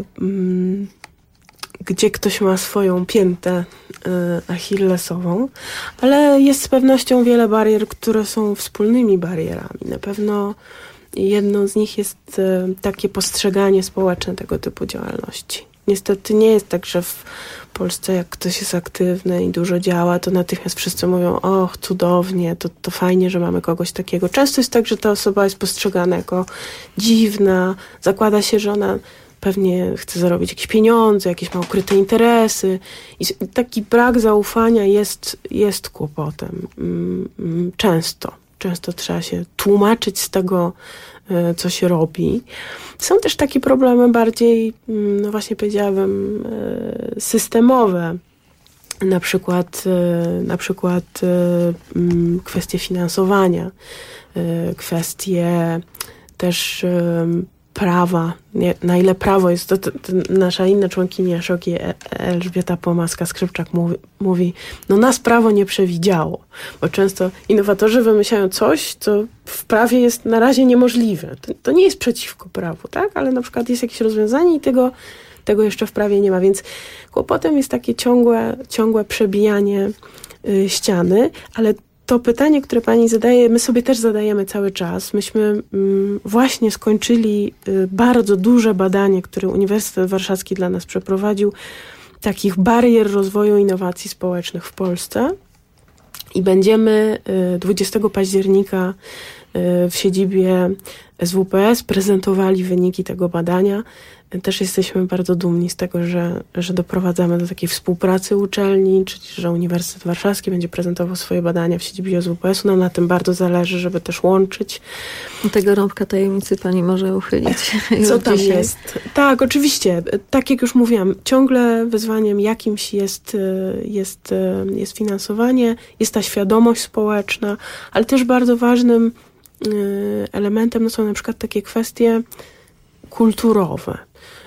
gdzie ktoś ma swoją piętę achillesową, ale jest z pewnością wiele barier, które są wspólnymi barierami. Na pewno jedną z nich jest takie postrzeganie społeczne tego typu działalności. Niestety nie jest tak, że w Polsce jak ktoś jest aktywny i dużo działa, to natychmiast wszyscy mówią, och, cudownie, to fajnie, że mamy kogoś takiego. Często jest tak, że ta osoba jest postrzegana jako dziwna, zakłada się, że ona pewnie chce zarobić jakieś pieniądze, jakieś ma ukryte interesy. I taki brak zaufania jest kłopotem. Często trzeba się tłumaczyć z tego, co się robi. Są też takie problemy bardziej, no właśnie powiedziałabym, systemowe. Na przykład kwestie finansowania, kwestie też prawa, na ile prawo jest, to nasza inna członkini Ashoki, Elżbieta Pomaska-Skrzypczak mówi, no nas prawo nie przewidziało, bo często innowatorzy wymyślają coś, co w prawie jest na razie niemożliwe. To nie jest przeciwko prawu, tak? Ale na przykład jest jakieś rozwiązanie i tego jeszcze w prawie nie ma, więc kłopotem jest takie ciągłe przebijanie ściany, ale to pytanie, które pani zadaje, my sobie też zadajemy cały czas. Myśmy właśnie skończyli bardzo duże badanie, które Uniwersytet Warszawski dla nas przeprowadził, takich barier rozwoju innowacji społecznych w Polsce. I będziemy 20 października w siedzibie SWPS prezentowali wyniki tego badania. Też jesteśmy bardzo dumni z tego, że doprowadzamy do takiej współpracy uczelni, czyli że Uniwersytet Warszawski będzie prezentował swoje badania w siedzibie SWPS-u. Nam na tym bardzo zależy, żeby też łączyć. Tego rąbka tajemnicy pani może uchylić. Co tam jest? Tak, oczywiście. Tak jak już mówiłam, ciągle wyzwaniem jakimś jest finansowanie, jest ta świadomość społeczna, ale też bardzo ważnym elementem są na przykład takie kwestie kulturowe.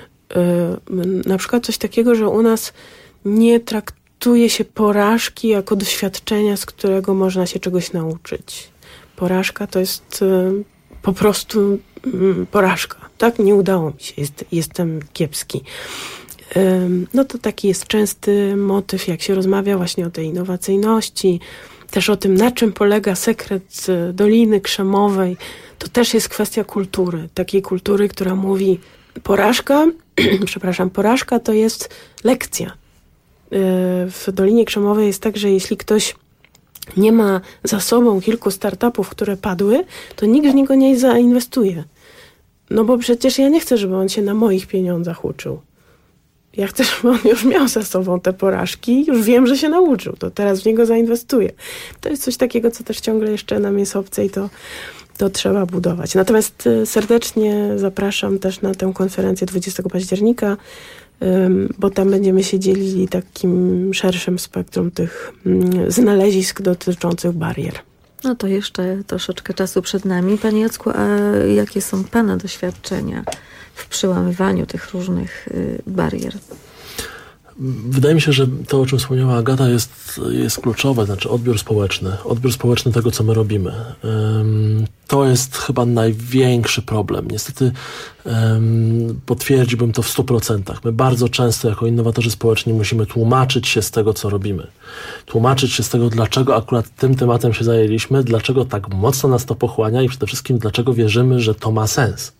Na przykład coś takiego, że u nas nie traktuje się porażki jako doświadczenia, z którego można się czegoś nauczyć. Porażka to jest po prostu porażka. Tak? Nie udało mi się. Jestem kiepski. No to taki jest częsty motyw, jak się rozmawia właśnie o tej innowacyjności. też o tym, na czym polega sekret Doliny Krzemowej, to też jest kwestia kultury. Takiej kultury, która mówi, porażka to jest lekcja. W Dolinie Krzemowej jest tak, że jeśli ktoś nie ma za sobą kilku startupów, które padły, to nikt w niego nie zainwestuje. No bo przecież ja nie chcę, żeby on się na moich pieniądzach uczył. Ja chcę, żeby on już miał za sobą te porażki, już wiem, że się nauczył, to teraz w niego zainwestuję. To jest coś takiego, co też ciągle jeszcze nam jest obce i to trzeba budować. Natomiast serdecznie zapraszam też na tę konferencję 20 października, bo tam będziemy się dzielili takim szerszym spektrum tych znalezisk dotyczących barier. No to jeszcze troszeczkę czasu przed nami. Panie Jacku, a jakie są Pana doświadczenia w przełamywaniu tych różnych barier? Wydaje mi się, że to, o czym wspomniała Agata, jest kluczowe, znaczy odbiór społeczny tego, co my robimy. To jest chyba największy problem. Niestety potwierdziłbym to w 100%. My bardzo często jako innowatorzy społeczni musimy tłumaczyć się z tego, co robimy. Tłumaczyć się z tego, dlaczego akurat tym tematem się zajęliśmy, dlaczego tak mocno nas to pochłania i przede wszystkim dlaczego wierzymy, że to ma sens.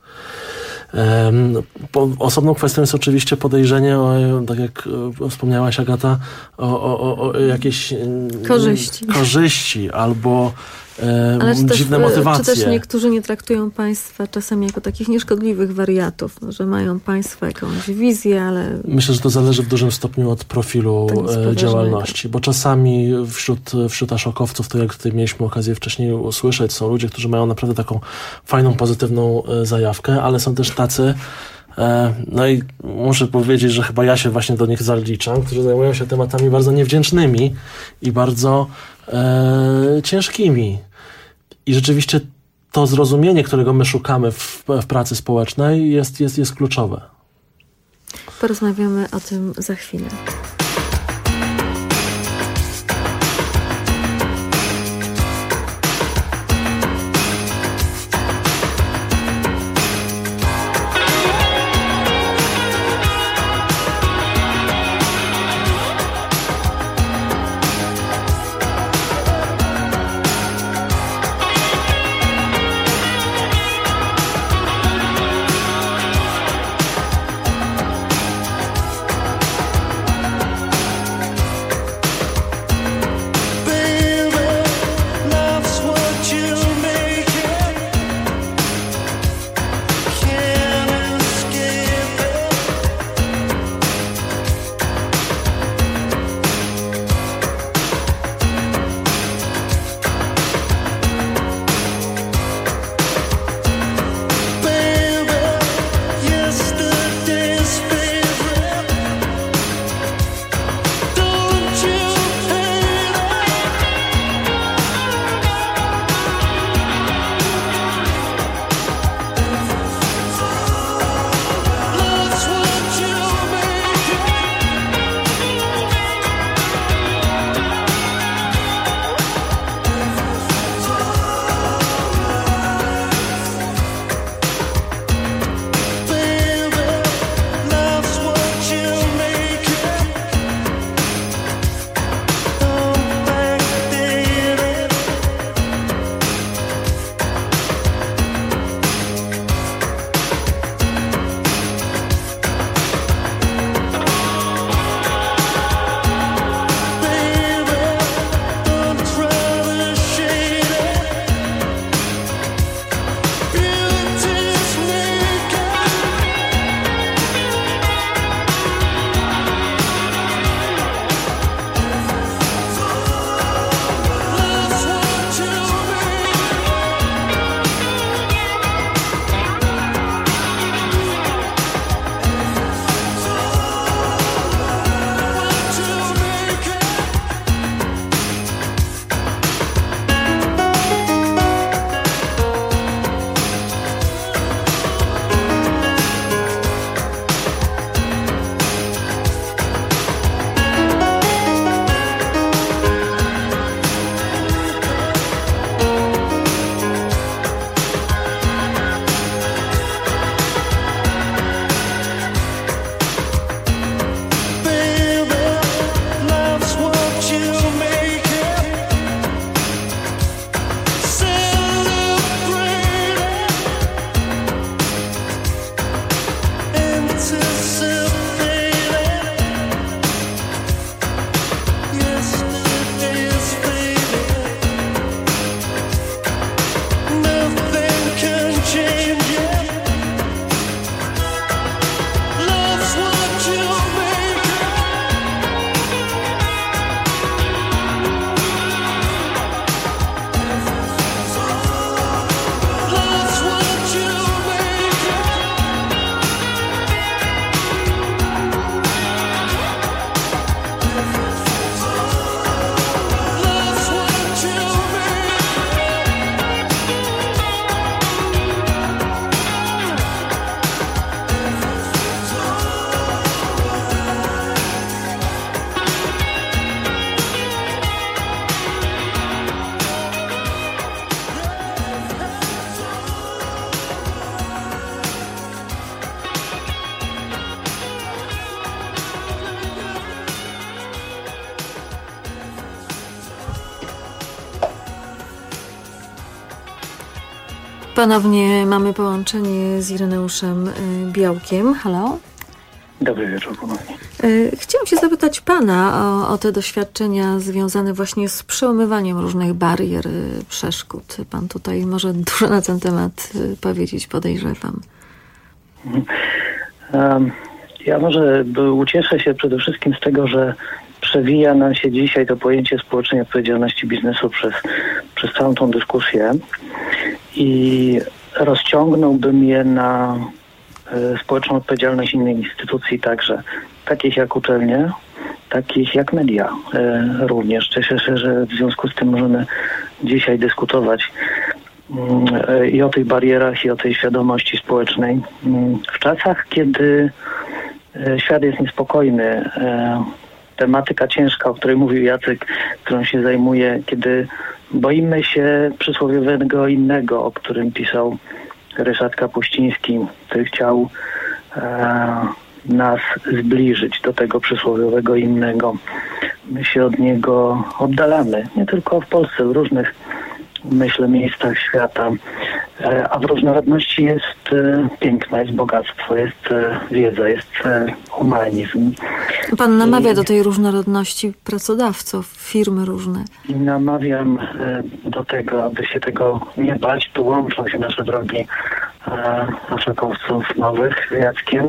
Osobną kwestią jest oczywiście podejrzenie, tak jak wspomniałaś, Agata, o jakieś korzyści albo dziwne motywacje. Czy też niektórzy nie traktują państwa czasem jako takich nieszkodliwych wariatów, no, że mają państwo jakąś wizję, ale... Myślę, że to zależy w dużym stopniu od profilu działalności, bo czasami wśród aszokowców, to jak tutaj mieliśmy okazję wcześniej usłyszeć, są ludzie, którzy mają naprawdę taką fajną, pozytywną zajawkę, ale są też tacy, no i muszę powiedzieć, że chyba ja się właśnie do nich zaliczam, którzy zajmują się tematami bardzo niewdzięcznymi i bardzo ciężkimi. I rzeczywiście to zrozumienie, którego my szukamy w pracy społecznej jest kluczowe. Porozmawiamy o tym za chwilę. Ponownie mamy połączenie z Ireneuszem Białkiem. Halo? Dobry wieczór ponownie. Chciałam się zapytać pana o te doświadczenia związane właśnie z przełamywaniem różnych barier, przeszkód. Pan tutaj może dużo na ten temat powiedzieć, podejrzewam. Ja może ucieszę się przede wszystkim z tego, że przewija nam się dzisiaj to pojęcie społecznej odpowiedzialności biznesu przez całą tą dyskusję i rozciągnąłbym je na społeczną odpowiedzialność innych instytucji także, takich jak uczelnie, takich jak media również. Cieszę się, że w związku z tym możemy dzisiaj dyskutować i o tych barierach, i o tej świadomości społecznej. W czasach, kiedy świat jest niespokojny, tematyka ciężka, o której mówił Jacek, którą się zajmuje, kiedy boimy się przysłowiowego innego, o którym pisał Ryszard Kapuściński, który chciał nas zbliżyć do tego przysłowiowego innego. My się od niego oddalamy, nie tylko w Polsce, w różnych, myślę, miejscach świata. A w różnorodności jest piękno, jest bogactwo, jest wiedza, jest humanizm. Pan namawia do tej różnorodności pracodawców, firmy różne. I namawiam do tego, aby się tego nie bać. Tu łączą się nasze drogi naszakowców nowych z Jackiem.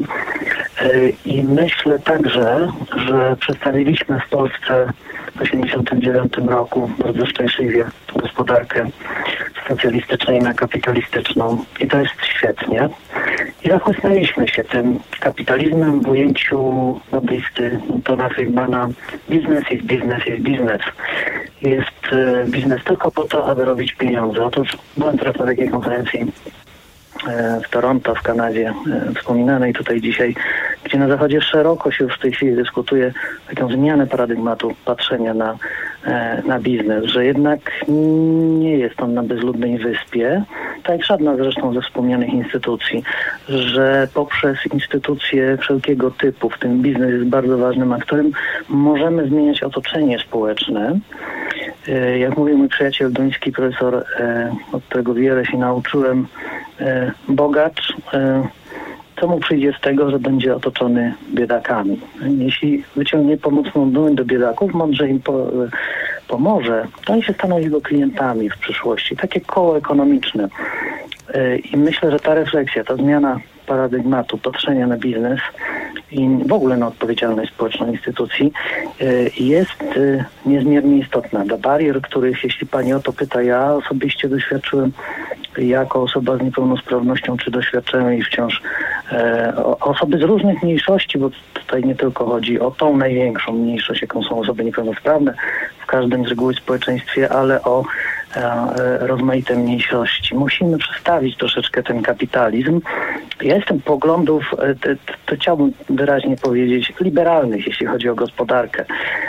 I myślę także, że przedstawiliśmy w Polsce w 1989 roku bardzo szczęśliwie gospodarkę socjalistyczną i kapitalistyczną. I to jest świetnie. I zachłysnęliśmy się tym kapitalizmem w ujęciu noblisty Miltona Friedmana. Biznes jest biznes jest biznes. Jest biznes tylko po to, aby robić pieniądze. Otóż byłem teraz na takiej konferencji w Toronto, w Kanadzie, wspominanej tutaj dzisiaj, gdzie na Zachodzie szeroko się już w tej chwili dyskutuje taką zmianę paradygmatu patrzenia na biznes, że jednak nie jest on na bezludnej wyspie, tak jak żadna zresztą ze wspomnianych instytucji, że poprzez instytucje wszelkiego typu, w tym biznes jest bardzo ważnym aktorem, możemy zmieniać otoczenie społeczne. Jak mówił mój przyjaciel duński profesor, od którego wiele się nauczyłem, bogacz, co mu przyjdzie z tego, że będzie otoczony biedakami. Jeśli wyciągnie pomocną dłoń do biedaków, mądrze im pomoże, to oni się staną jego klientami w przyszłości. Takie koło ekonomiczne. I myślę, że ta refleksja, ta zmiana paradygmatu, patrzenia na biznes i w ogóle na odpowiedzialność społeczną instytucji jest niezmiernie istotna. Dla barier, których, jeśli pani o to pyta, ja osobiście doświadczyłem jako osoba z niepełnosprawnością, czy doświadczałem i wciąż osoby z różnych mniejszości, bo tutaj nie tylko chodzi o tą największą mniejszość, jaką są osoby niepełnosprawne w każdym z reguły społeczeństwie, ale o rozmaite mniejszości. Musimy przestawić troszeczkę ten kapitalizm. Ja jestem poglądów, to chciałbym wyraźnie powiedzieć, liberalnych, jeśli chodzi o gospodarkę.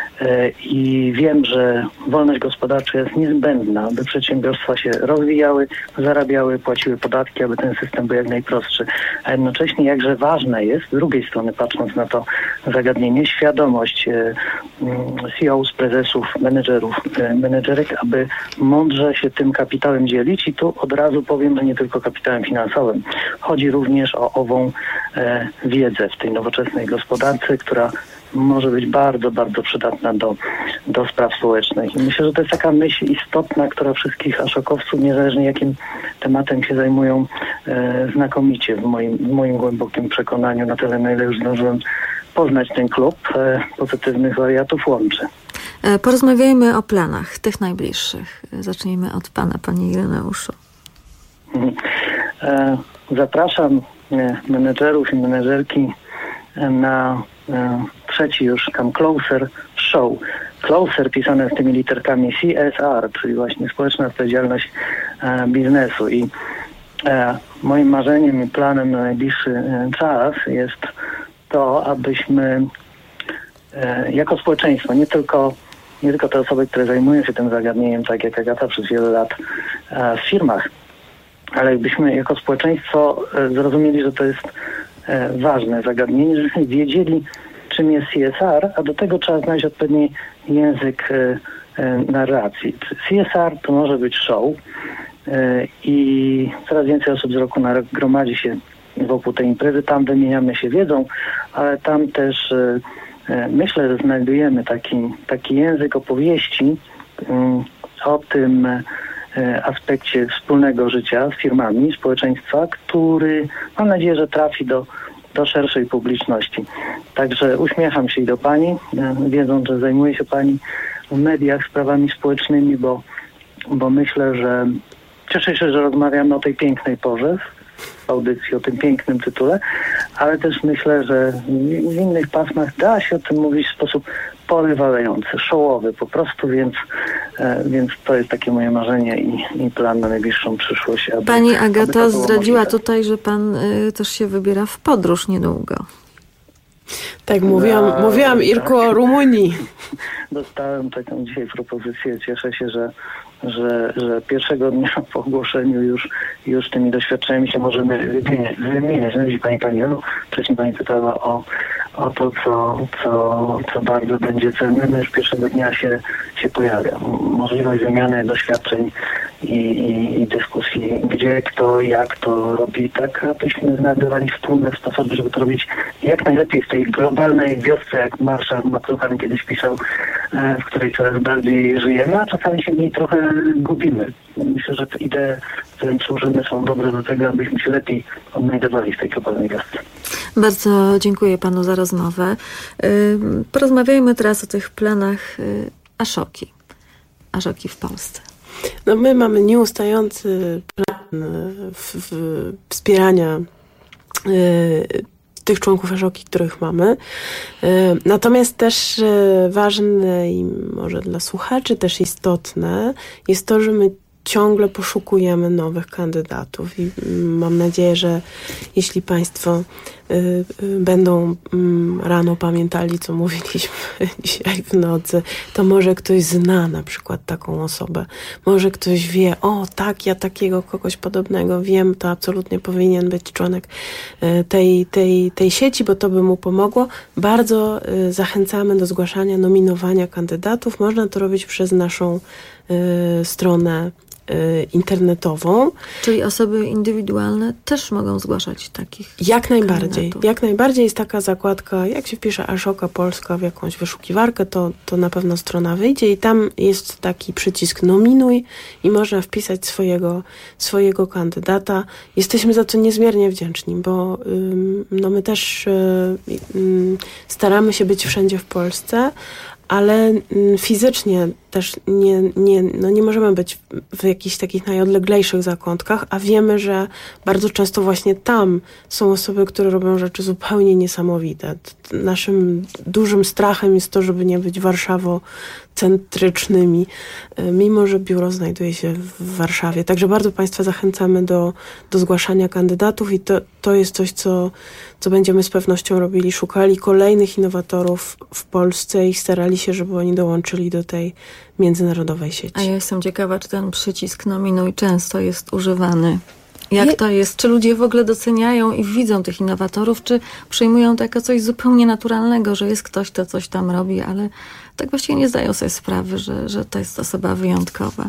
I wiem, że wolność gospodarcza jest niezbędna, aby przedsiębiorstwa się rozwijały, zarabiały, płaciły podatki, aby ten system był jak najprostszy. A jednocześnie jakże ważne jest, z drugiej strony patrząc na to zagadnienie, świadomość CEOs, prezesów, menedżerek, aby mądrze się tym kapitałem dzielić. I tu od razu powiem, że nie tylko kapitałem finansowym. Chodzi również o ową wiedzę w tej nowoczesnej gospodarce, która może być bardzo, bardzo przydatna do spraw społecznych. I myślę, że to jest taka myśl istotna, która wszystkich aszokowców, niezależnie jakim tematem się zajmują, znakomicie w moim głębokim przekonaniu, na tyle, na ile już zdążyłem poznać ten klub pozytywnych wariatów, łączy. Porozmawiajmy o planach, tych najbliższych. Zacznijmy od pana, panie Ireneuszu. Zapraszam menedżerów i menedżerki na trzeci już Come Closer show. Closer pisane z tymi literkami CSR, czyli właśnie społeczna odpowiedzialność biznesu. I moim marzeniem i planem na najbliższy czas jest to, abyśmy jako społeczeństwo, nie tylko te osoby, które zajmują się tym zagadnieniem, tak jak Agata przez wiele lat w firmach, ale jakbyśmy jako społeczeństwo zrozumieli, że to jest ważne zagadnienie, żebyśmy wiedzieli, czym jest CSR, a do tego trzeba znaleźć odpowiedni język narracji. CSR to może być show, i coraz więcej osób z roku na rok gromadzi się wokół tej imprezy. Tam wymieniamy się wiedzą, ale tam też myślę, że znajdujemy taki język opowieści o tym aspekcie wspólnego życia z firmami, społeczeństwa, który mam nadzieję, że trafi do szerszej publiczności. Także uśmiecham się i do Pani, wiedząc, że zajmuje się Pani w mediach sprawami społecznymi, bo myślę, że cieszę się, że rozmawiamy o tej pięknej porze w audycji, o tym pięknym tytule, ale też myślę, że w innych pasmach da się o tym mówić w sposób porywający, showowy po prostu, więc to jest takie moje marzenie i plan na najbliższą przyszłość. Pani Agata zdradziła tutaj, że Pan też się wybiera w podróż niedługo. Tak, mówiłam Irku o Rumunii. Dostałem taką dzisiaj propozycję. Cieszę się, że pierwszego dnia po ogłoszeniu już tymi doświadczeniami się możemy wymieniać. No, widzi Pani Jolu, wcześniej Pani pytała o to, co bardzo będzie cenne. No już pierwszego dnia się pojawia. Możliwość wymiany doświadczeń i dyskusji, gdzie, kto, jak to robi, tak abyśmy znajdowali wspólne sposoby, żeby to robić jak najlepiej w tej globalnej wiosce, jak Marszał McLuhan kiedyś pisał, w której coraz bardziej żyjemy, a czasami się w niej trochę gubimy. Myślę, że te idee, którym służymy, są dobre do tego, abyśmy się lepiej odnajdowali w tej globalnej wiosce. Bardzo dziękuję Panu za rozmowę. Porozmawiajmy teraz o tych planach Ashoki w Polsce. No my mamy nieustający plan wspierania tych członków Ashoki, których mamy. Natomiast też ważne i może dla słuchaczy też istotne jest to, że my ciągle poszukujemy nowych kandydatów i mam nadzieję, że jeśli Państwo będą rano pamiętali, co mówiliśmy dzisiaj w nocy, to może ktoś zna na przykład taką osobę. Może ktoś wie, o tak, ja takiego kogoś podobnego wiem, to absolutnie powinien być członek tej sieci, bo to by mu pomogło. Bardzo zachęcamy do zgłaszania, nominowania kandydatów. Można to robić przez naszą stronę internetową. Czyli osoby indywidualne też mogą zgłaszać takich Jak najbardziej. kandydatów. Jak najbardziej jest taka zakładka, jak się wpisze Ashoka Polska w jakąś wyszukiwarkę, to na pewno strona wyjdzie i tam jest taki przycisk nominuj i można wpisać swojego kandydata. Jesteśmy za to niezmiernie wdzięczni, bo my też staramy się być wszędzie w Polsce, ale fizycznie też nie możemy być w jakichś takich najodleglejszych zakątkach, a wiemy, że bardzo często właśnie tam są osoby, które robią rzeczy zupełnie niesamowite. Naszym dużym strachem jest to, żeby nie być warszawocentrycznymi, mimo że biuro znajduje się w Warszawie. Także bardzo Państwa zachęcamy do zgłaszania kandydatów i to jest coś, co będziemy z pewnością robili. Szukali kolejnych innowatorów w Polsce i starali się, żeby oni dołączyli do tej międzynarodowej sieci. A ja jestem ciekawa, czy ten przycisk nominuj często jest używany. Jak to jest? Czy ludzie w ogóle doceniają i widzą tych innowatorów, czy przyjmują to jako coś zupełnie naturalnego, że jest ktoś, kto coś tam robi, ale tak właściwie nie zdają sobie sprawy, że to jest osoba wyjątkowa.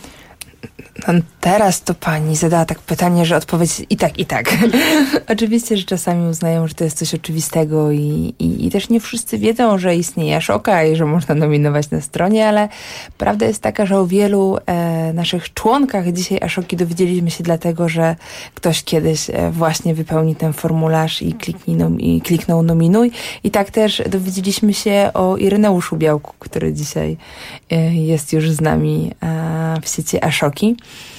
No teraz to pani zadała tak pytanie, że odpowiedź i tak. Oczywiście, że czasami uznają, że to jest coś oczywistego i też nie wszyscy wiedzą, że istnieje Ashoka i że można nominować na stronie, ale prawda jest taka, że o wielu naszych członkach dzisiaj Ashoki dowiedzieliśmy się dlatego, że ktoś kiedyś właśnie wypełni ten formularz i kliknął nominuj. I tak też dowiedzieliśmy się o Ireneuszu Białku, który dzisiaj jest już z nami w sieci Ashoki.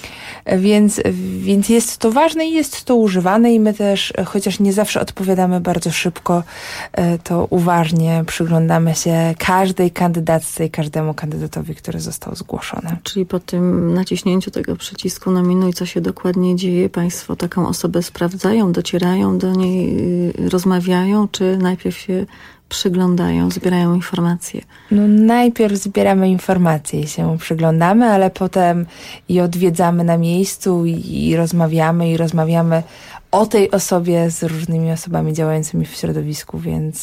Więc jest to ważne i jest to używane i my też, chociaż nie zawsze odpowiadamy bardzo szybko, to uważnie przyglądamy się każdej kandydatce i każdemu kandydatowi, który został zgłoszony. Czyli po tym naciśnięciu tego przycisku nominuj, co się dokładnie dzieje? Państwo taką osobę sprawdzają, docierają do niej, rozmawiają, czy najpierw się przyglądają, zbierają informacje? No najpierw zbieramy informacje i się przyglądamy, ale potem i odwiedzamy na miejscu i rozmawiamy o tej osobie z różnymi osobami działającymi w środowisku, więc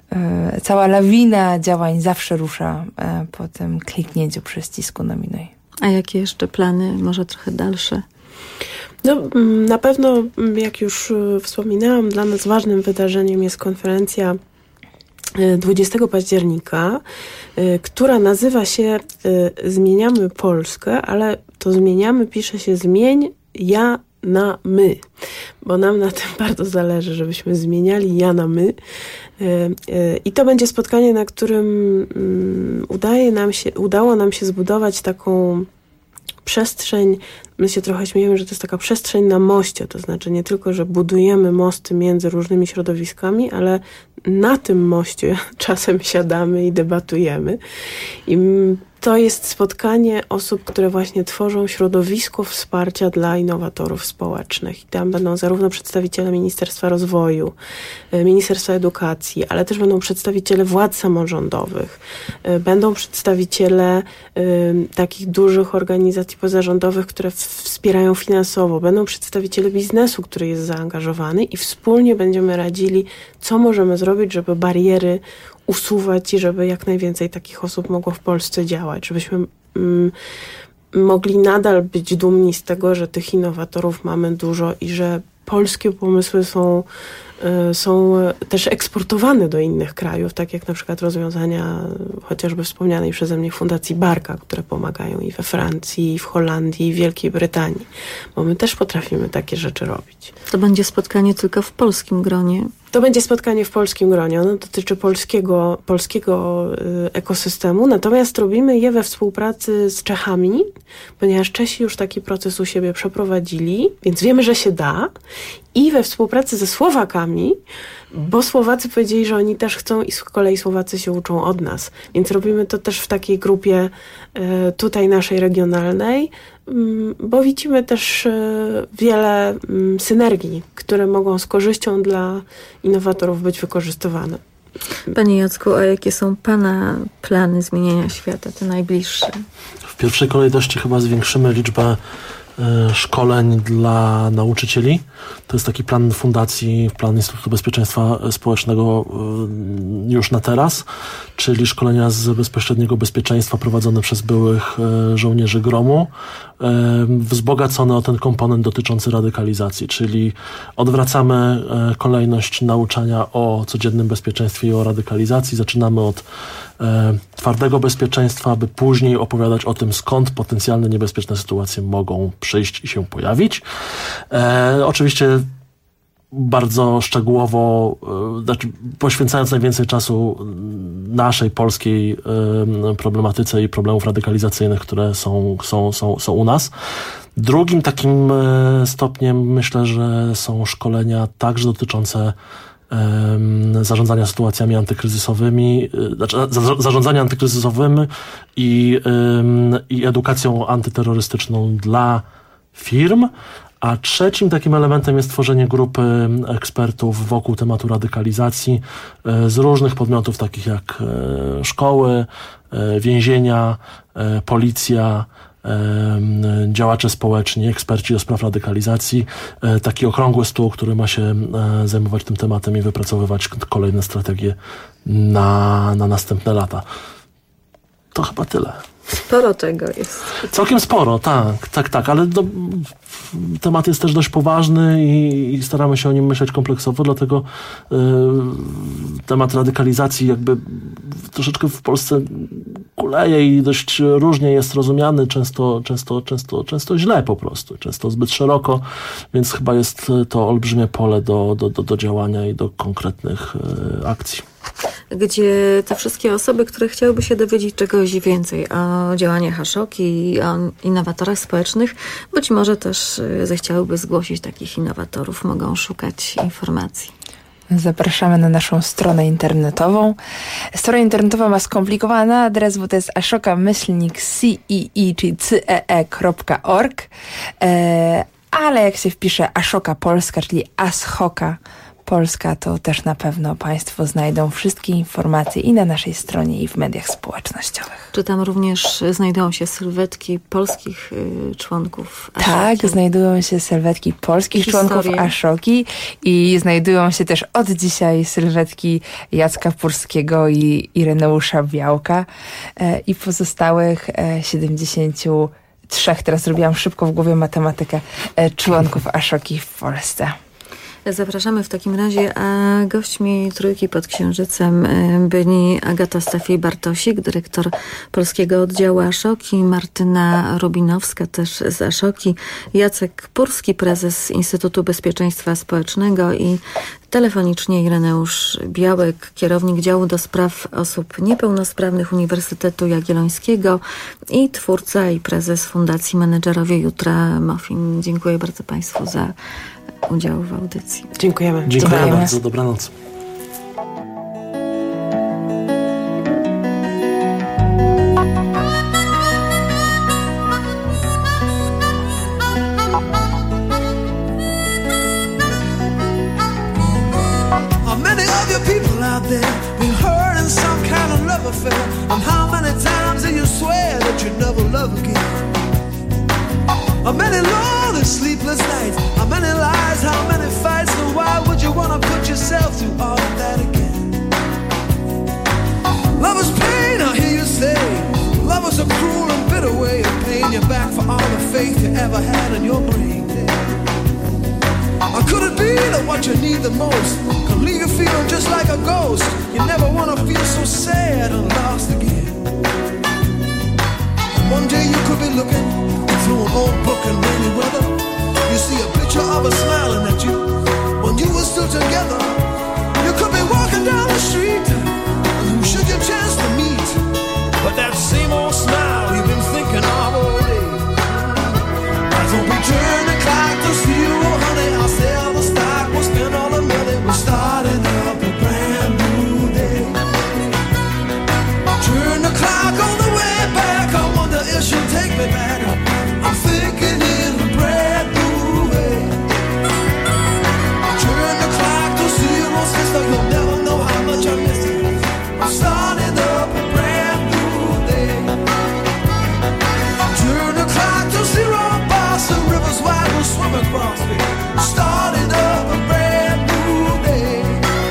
cała lawina działań zawsze rusza po tym kliknięciu przycisku nominuj. A jakie jeszcze plany, może trochę dalsze? No, na pewno, jak już wspominałam, dla nas ważnym wydarzeniem jest konferencja 20 października, która nazywa się Zmieniamy Polskę, ale to zmieniamy pisze się zmień ja na my, bo nam na tym bardzo zależy, żebyśmy zmieniali ja na my. I to będzie spotkanie, na którym udało nam się zbudować taką przestrzeń. My się trochę śmiejemy, że to jest taka przestrzeń na moście, to znaczy nie tylko, że budujemy mosty między różnymi środowiskami, ale na tym moście czasem siadamy i debatujemy. I to jest spotkanie osób, które właśnie tworzą środowisko wsparcia dla innowatorów społecznych. I tam będą zarówno przedstawiciele Ministerstwa Rozwoju, Ministerstwa Edukacji, ale też będą przedstawiciele władz samorządowych, będą przedstawiciele takich dużych organizacji pozarządowych, które wspierają finansowo, będą przedstawiciele biznesu, który jest zaangażowany i wspólnie będziemy radzili, co możemy zrobić, żeby bariery usuwać i żeby jak najwięcej takich osób mogło w Polsce działać, żebyśmy mogli nadal być dumni z tego, że tych innowatorów mamy dużo i że polskie pomysły są też eksportowane do innych krajów, tak jak na przykład rozwiązania chociażby wspomnianej przeze mnie Fundacji Barka, które pomagają i we Francji, i w Holandii, i w Wielkiej Brytanii, bo my też potrafimy takie rzeczy robić. To będzie spotkanie tylko w polskim gronie. To będzie spotkanie w polskim gronie. Ono dotyczy polskiego ekosystemu, natomiast robimy je we współpracy z Czechami, ponieważ Czesi już taki proces u siebie przeprowadzili, więc wiemy, że się da, i we współpracy ze Słowakami, bo Słowacy powiedzieli, że oni też chcą i z kolei Słowacy się uczą od nas. Więc robimy to też w takiej grupie tutaj naszej regionalnej, bo widzimy też wiele synergii, które mogą z korzyścią dla innowatorów być wykorzystywane. Panie Jacku, a jakie są Pana plany zmieniania świata, te najbliższe? W pierwszej kolejności chyba zwiększymy liczbę szkoleń dla nauczycieli. To jest taki plan fundacji, plan Instytutu Bezpieczeństwa Społecznego już na teraz, czyli szkolenia z bezpośredniego bezpieczeństwa prowadzone przez byłych żołnierzy GROM-u, wzbogacone o ten komponent dotyczący radykalizacji, czyli odwracamy kolejność nauczania o codziennym bezpieczeństwie i o radykalizacji. Zaczynamy od twardego bezpieczeństwa, aby później opowiadać o tym, skąd potencjalne niebezpieczne sytuacje mogą przyjść i się pojawić. Oczywiście bardzo szczegółowo, poświęcając najwięcej czasu naszej polskiej problematyce i problemów radykalizacyjnych, które są u nas. Drugim takim stopniem myślę, że są szkolenia także dotyczące zarządzania sytuacjami antykryzysowymi, zarządzania antykryzysowym i edukacją antyterrorystyczną dla firm. A trzecim takim elementem jest tworzenie grupy ekspertów wokół tematu radykalizacji z różnych podmiotów, takich jak szkoły, więzienia, policja, działacze społeczni, eksperci do spraw radykalizacji. Taki okrągły stół, który ma się zajmować tym tematem i wypracowywać kolejne strategie na następne lata. To chyba tyle. Sporo tego jest. Całkiem sporo, tak, ale temat jest też dość poważny i staramy się o nim myśleć kompleksowo, dlatego temat radykalizacji jakby troszeczkę w Polsce kuleje i dość różnie jest rozumiany, często źle po prostu, często zbyt szeroko, więc chyba jest to olbrzymie pole do działania i do konkretnych akcji. Gdzie te wszystkie osoby, które chciałyby się dowiedzieć czegoś więcej o działaniach Ashoki i o innowatorach społecznych, być może też zechciałyby zgłosić takich innowatorów, mogą szukać informacji. Zapraszamy na naszą stronę internetową. Strona internetowa ma skomplikowany adres, bo to jest ashoka-CEE, czyli CEE.org. Ale jak się wpisze Ashoka Polska, czyli Ashoka Polska, to też na pewno Państwo znajdą wszystkie informacje i na naszej stronie, i w mediach społecznościowych. Czy tam również znajdują się sylwetki polskich członków Ashoki? Tak, znajdują się sylwetki polskich członków Ashoki i znajdują się też od dzisiaj sylwetki Jacka Purskiego i Ireneusza Białka i pozostałych 70 3, teraz zrobiłam szybko w głowie matematykę, członków Ashoki w Polsce. Zapraszamy w takim razie, a gośćmi Trójki pod Księżycem byli Agata Stafiej-Bartosik, dyrektor polskiego oddziału Ashoki, Martyna Rubinowska też z Ashoki, Jacek Purski, prezes Instytutu Bezpieczeństwa Społecznego i telefonicznie Ireneusz Białek, kierownik działu do spraw osób niepełnosprawnych Uniwersytetu Jagiellońskiego i twórca i prezes Fundacji Menedżerowie Jutra MOFIN. Dziękuję bardzo Państwu za udział w audycji. Dziękujemy. Dziękuję bardzo. Dobranoc. Been hurt in some kind of love affair. And how many times do you swear that you never love again? How many lonely sleepless nights? How many lies? How many fights? And why would you wanna put yourself through all of that again? Love is pain, I hear you say. Love is a cruel and bitter way of paying you back for all the faith you ever had in your brain. Or could it be that what you need the most can leave you feeling just like a ghost? You never want to feel so sad and lost again. One day you could be looking through an old book in rainy weather. You see a picture of her smiling at you when you were still together. You could be walking down the street and who should you chance to meet? But that same old smile you've been thinking of all day. As we turn the clock to zero, honey, I'll sell the stock, we'll spend all the money, we're starting up a brand new day. Turn the clock on the way back, I wonder if she'll take me back. I'm thinking in a brand new way. Turn the clock to zero, sister, you'll never know how much I miss you. I'm starting up a brand new day. Turn the clock to zero, the rivers wide will swim across me, starting up a brand new day.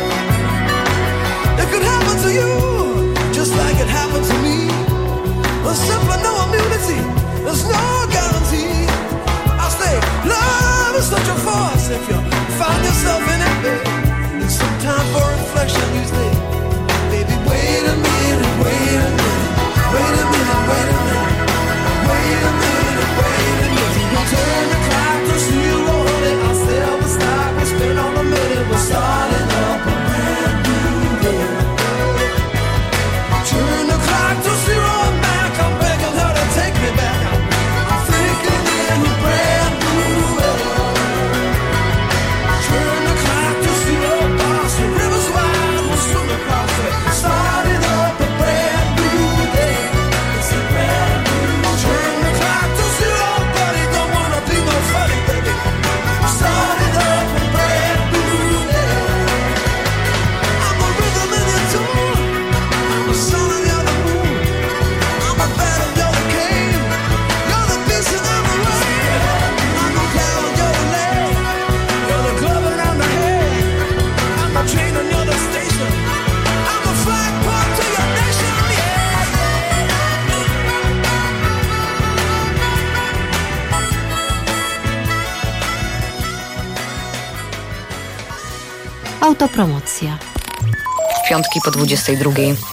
It could happen to you, just like it happened to me. There's simply no immunity, there's no guarantee. I'll say, love is such a force. If you find yourself in it, baby, it's some time for reflection. You say, baby, wait a minute, wait a minute, wait a minute, wait a minute, wait a minute, wait a minute. Turn the clock to zero, honey, I'll sell the stock, we'll spend all the money, we're starting up a brand new day. Turn the clock to zero and back, I'm begging her to take me back. I'm thinking in a brand new way. Turn the clock to zero, boss, the river's wide, we'll swim across it, starting up a brand new day. It's a brand new day. Turn the clock to zero, buddy, don't wanna be no funny, baby. Starting up a brand new day. I'm the rhythm in your tune. I'm the sun and you're the moon. I'm the bat and you're the cave. You're the beast and I'm the rain. I'm the cow and you're the leg. You're the glove and I'm the head. I'm the train and you're the station. I'm the flagpole to your nation, Autopromocja. Piątki po 22.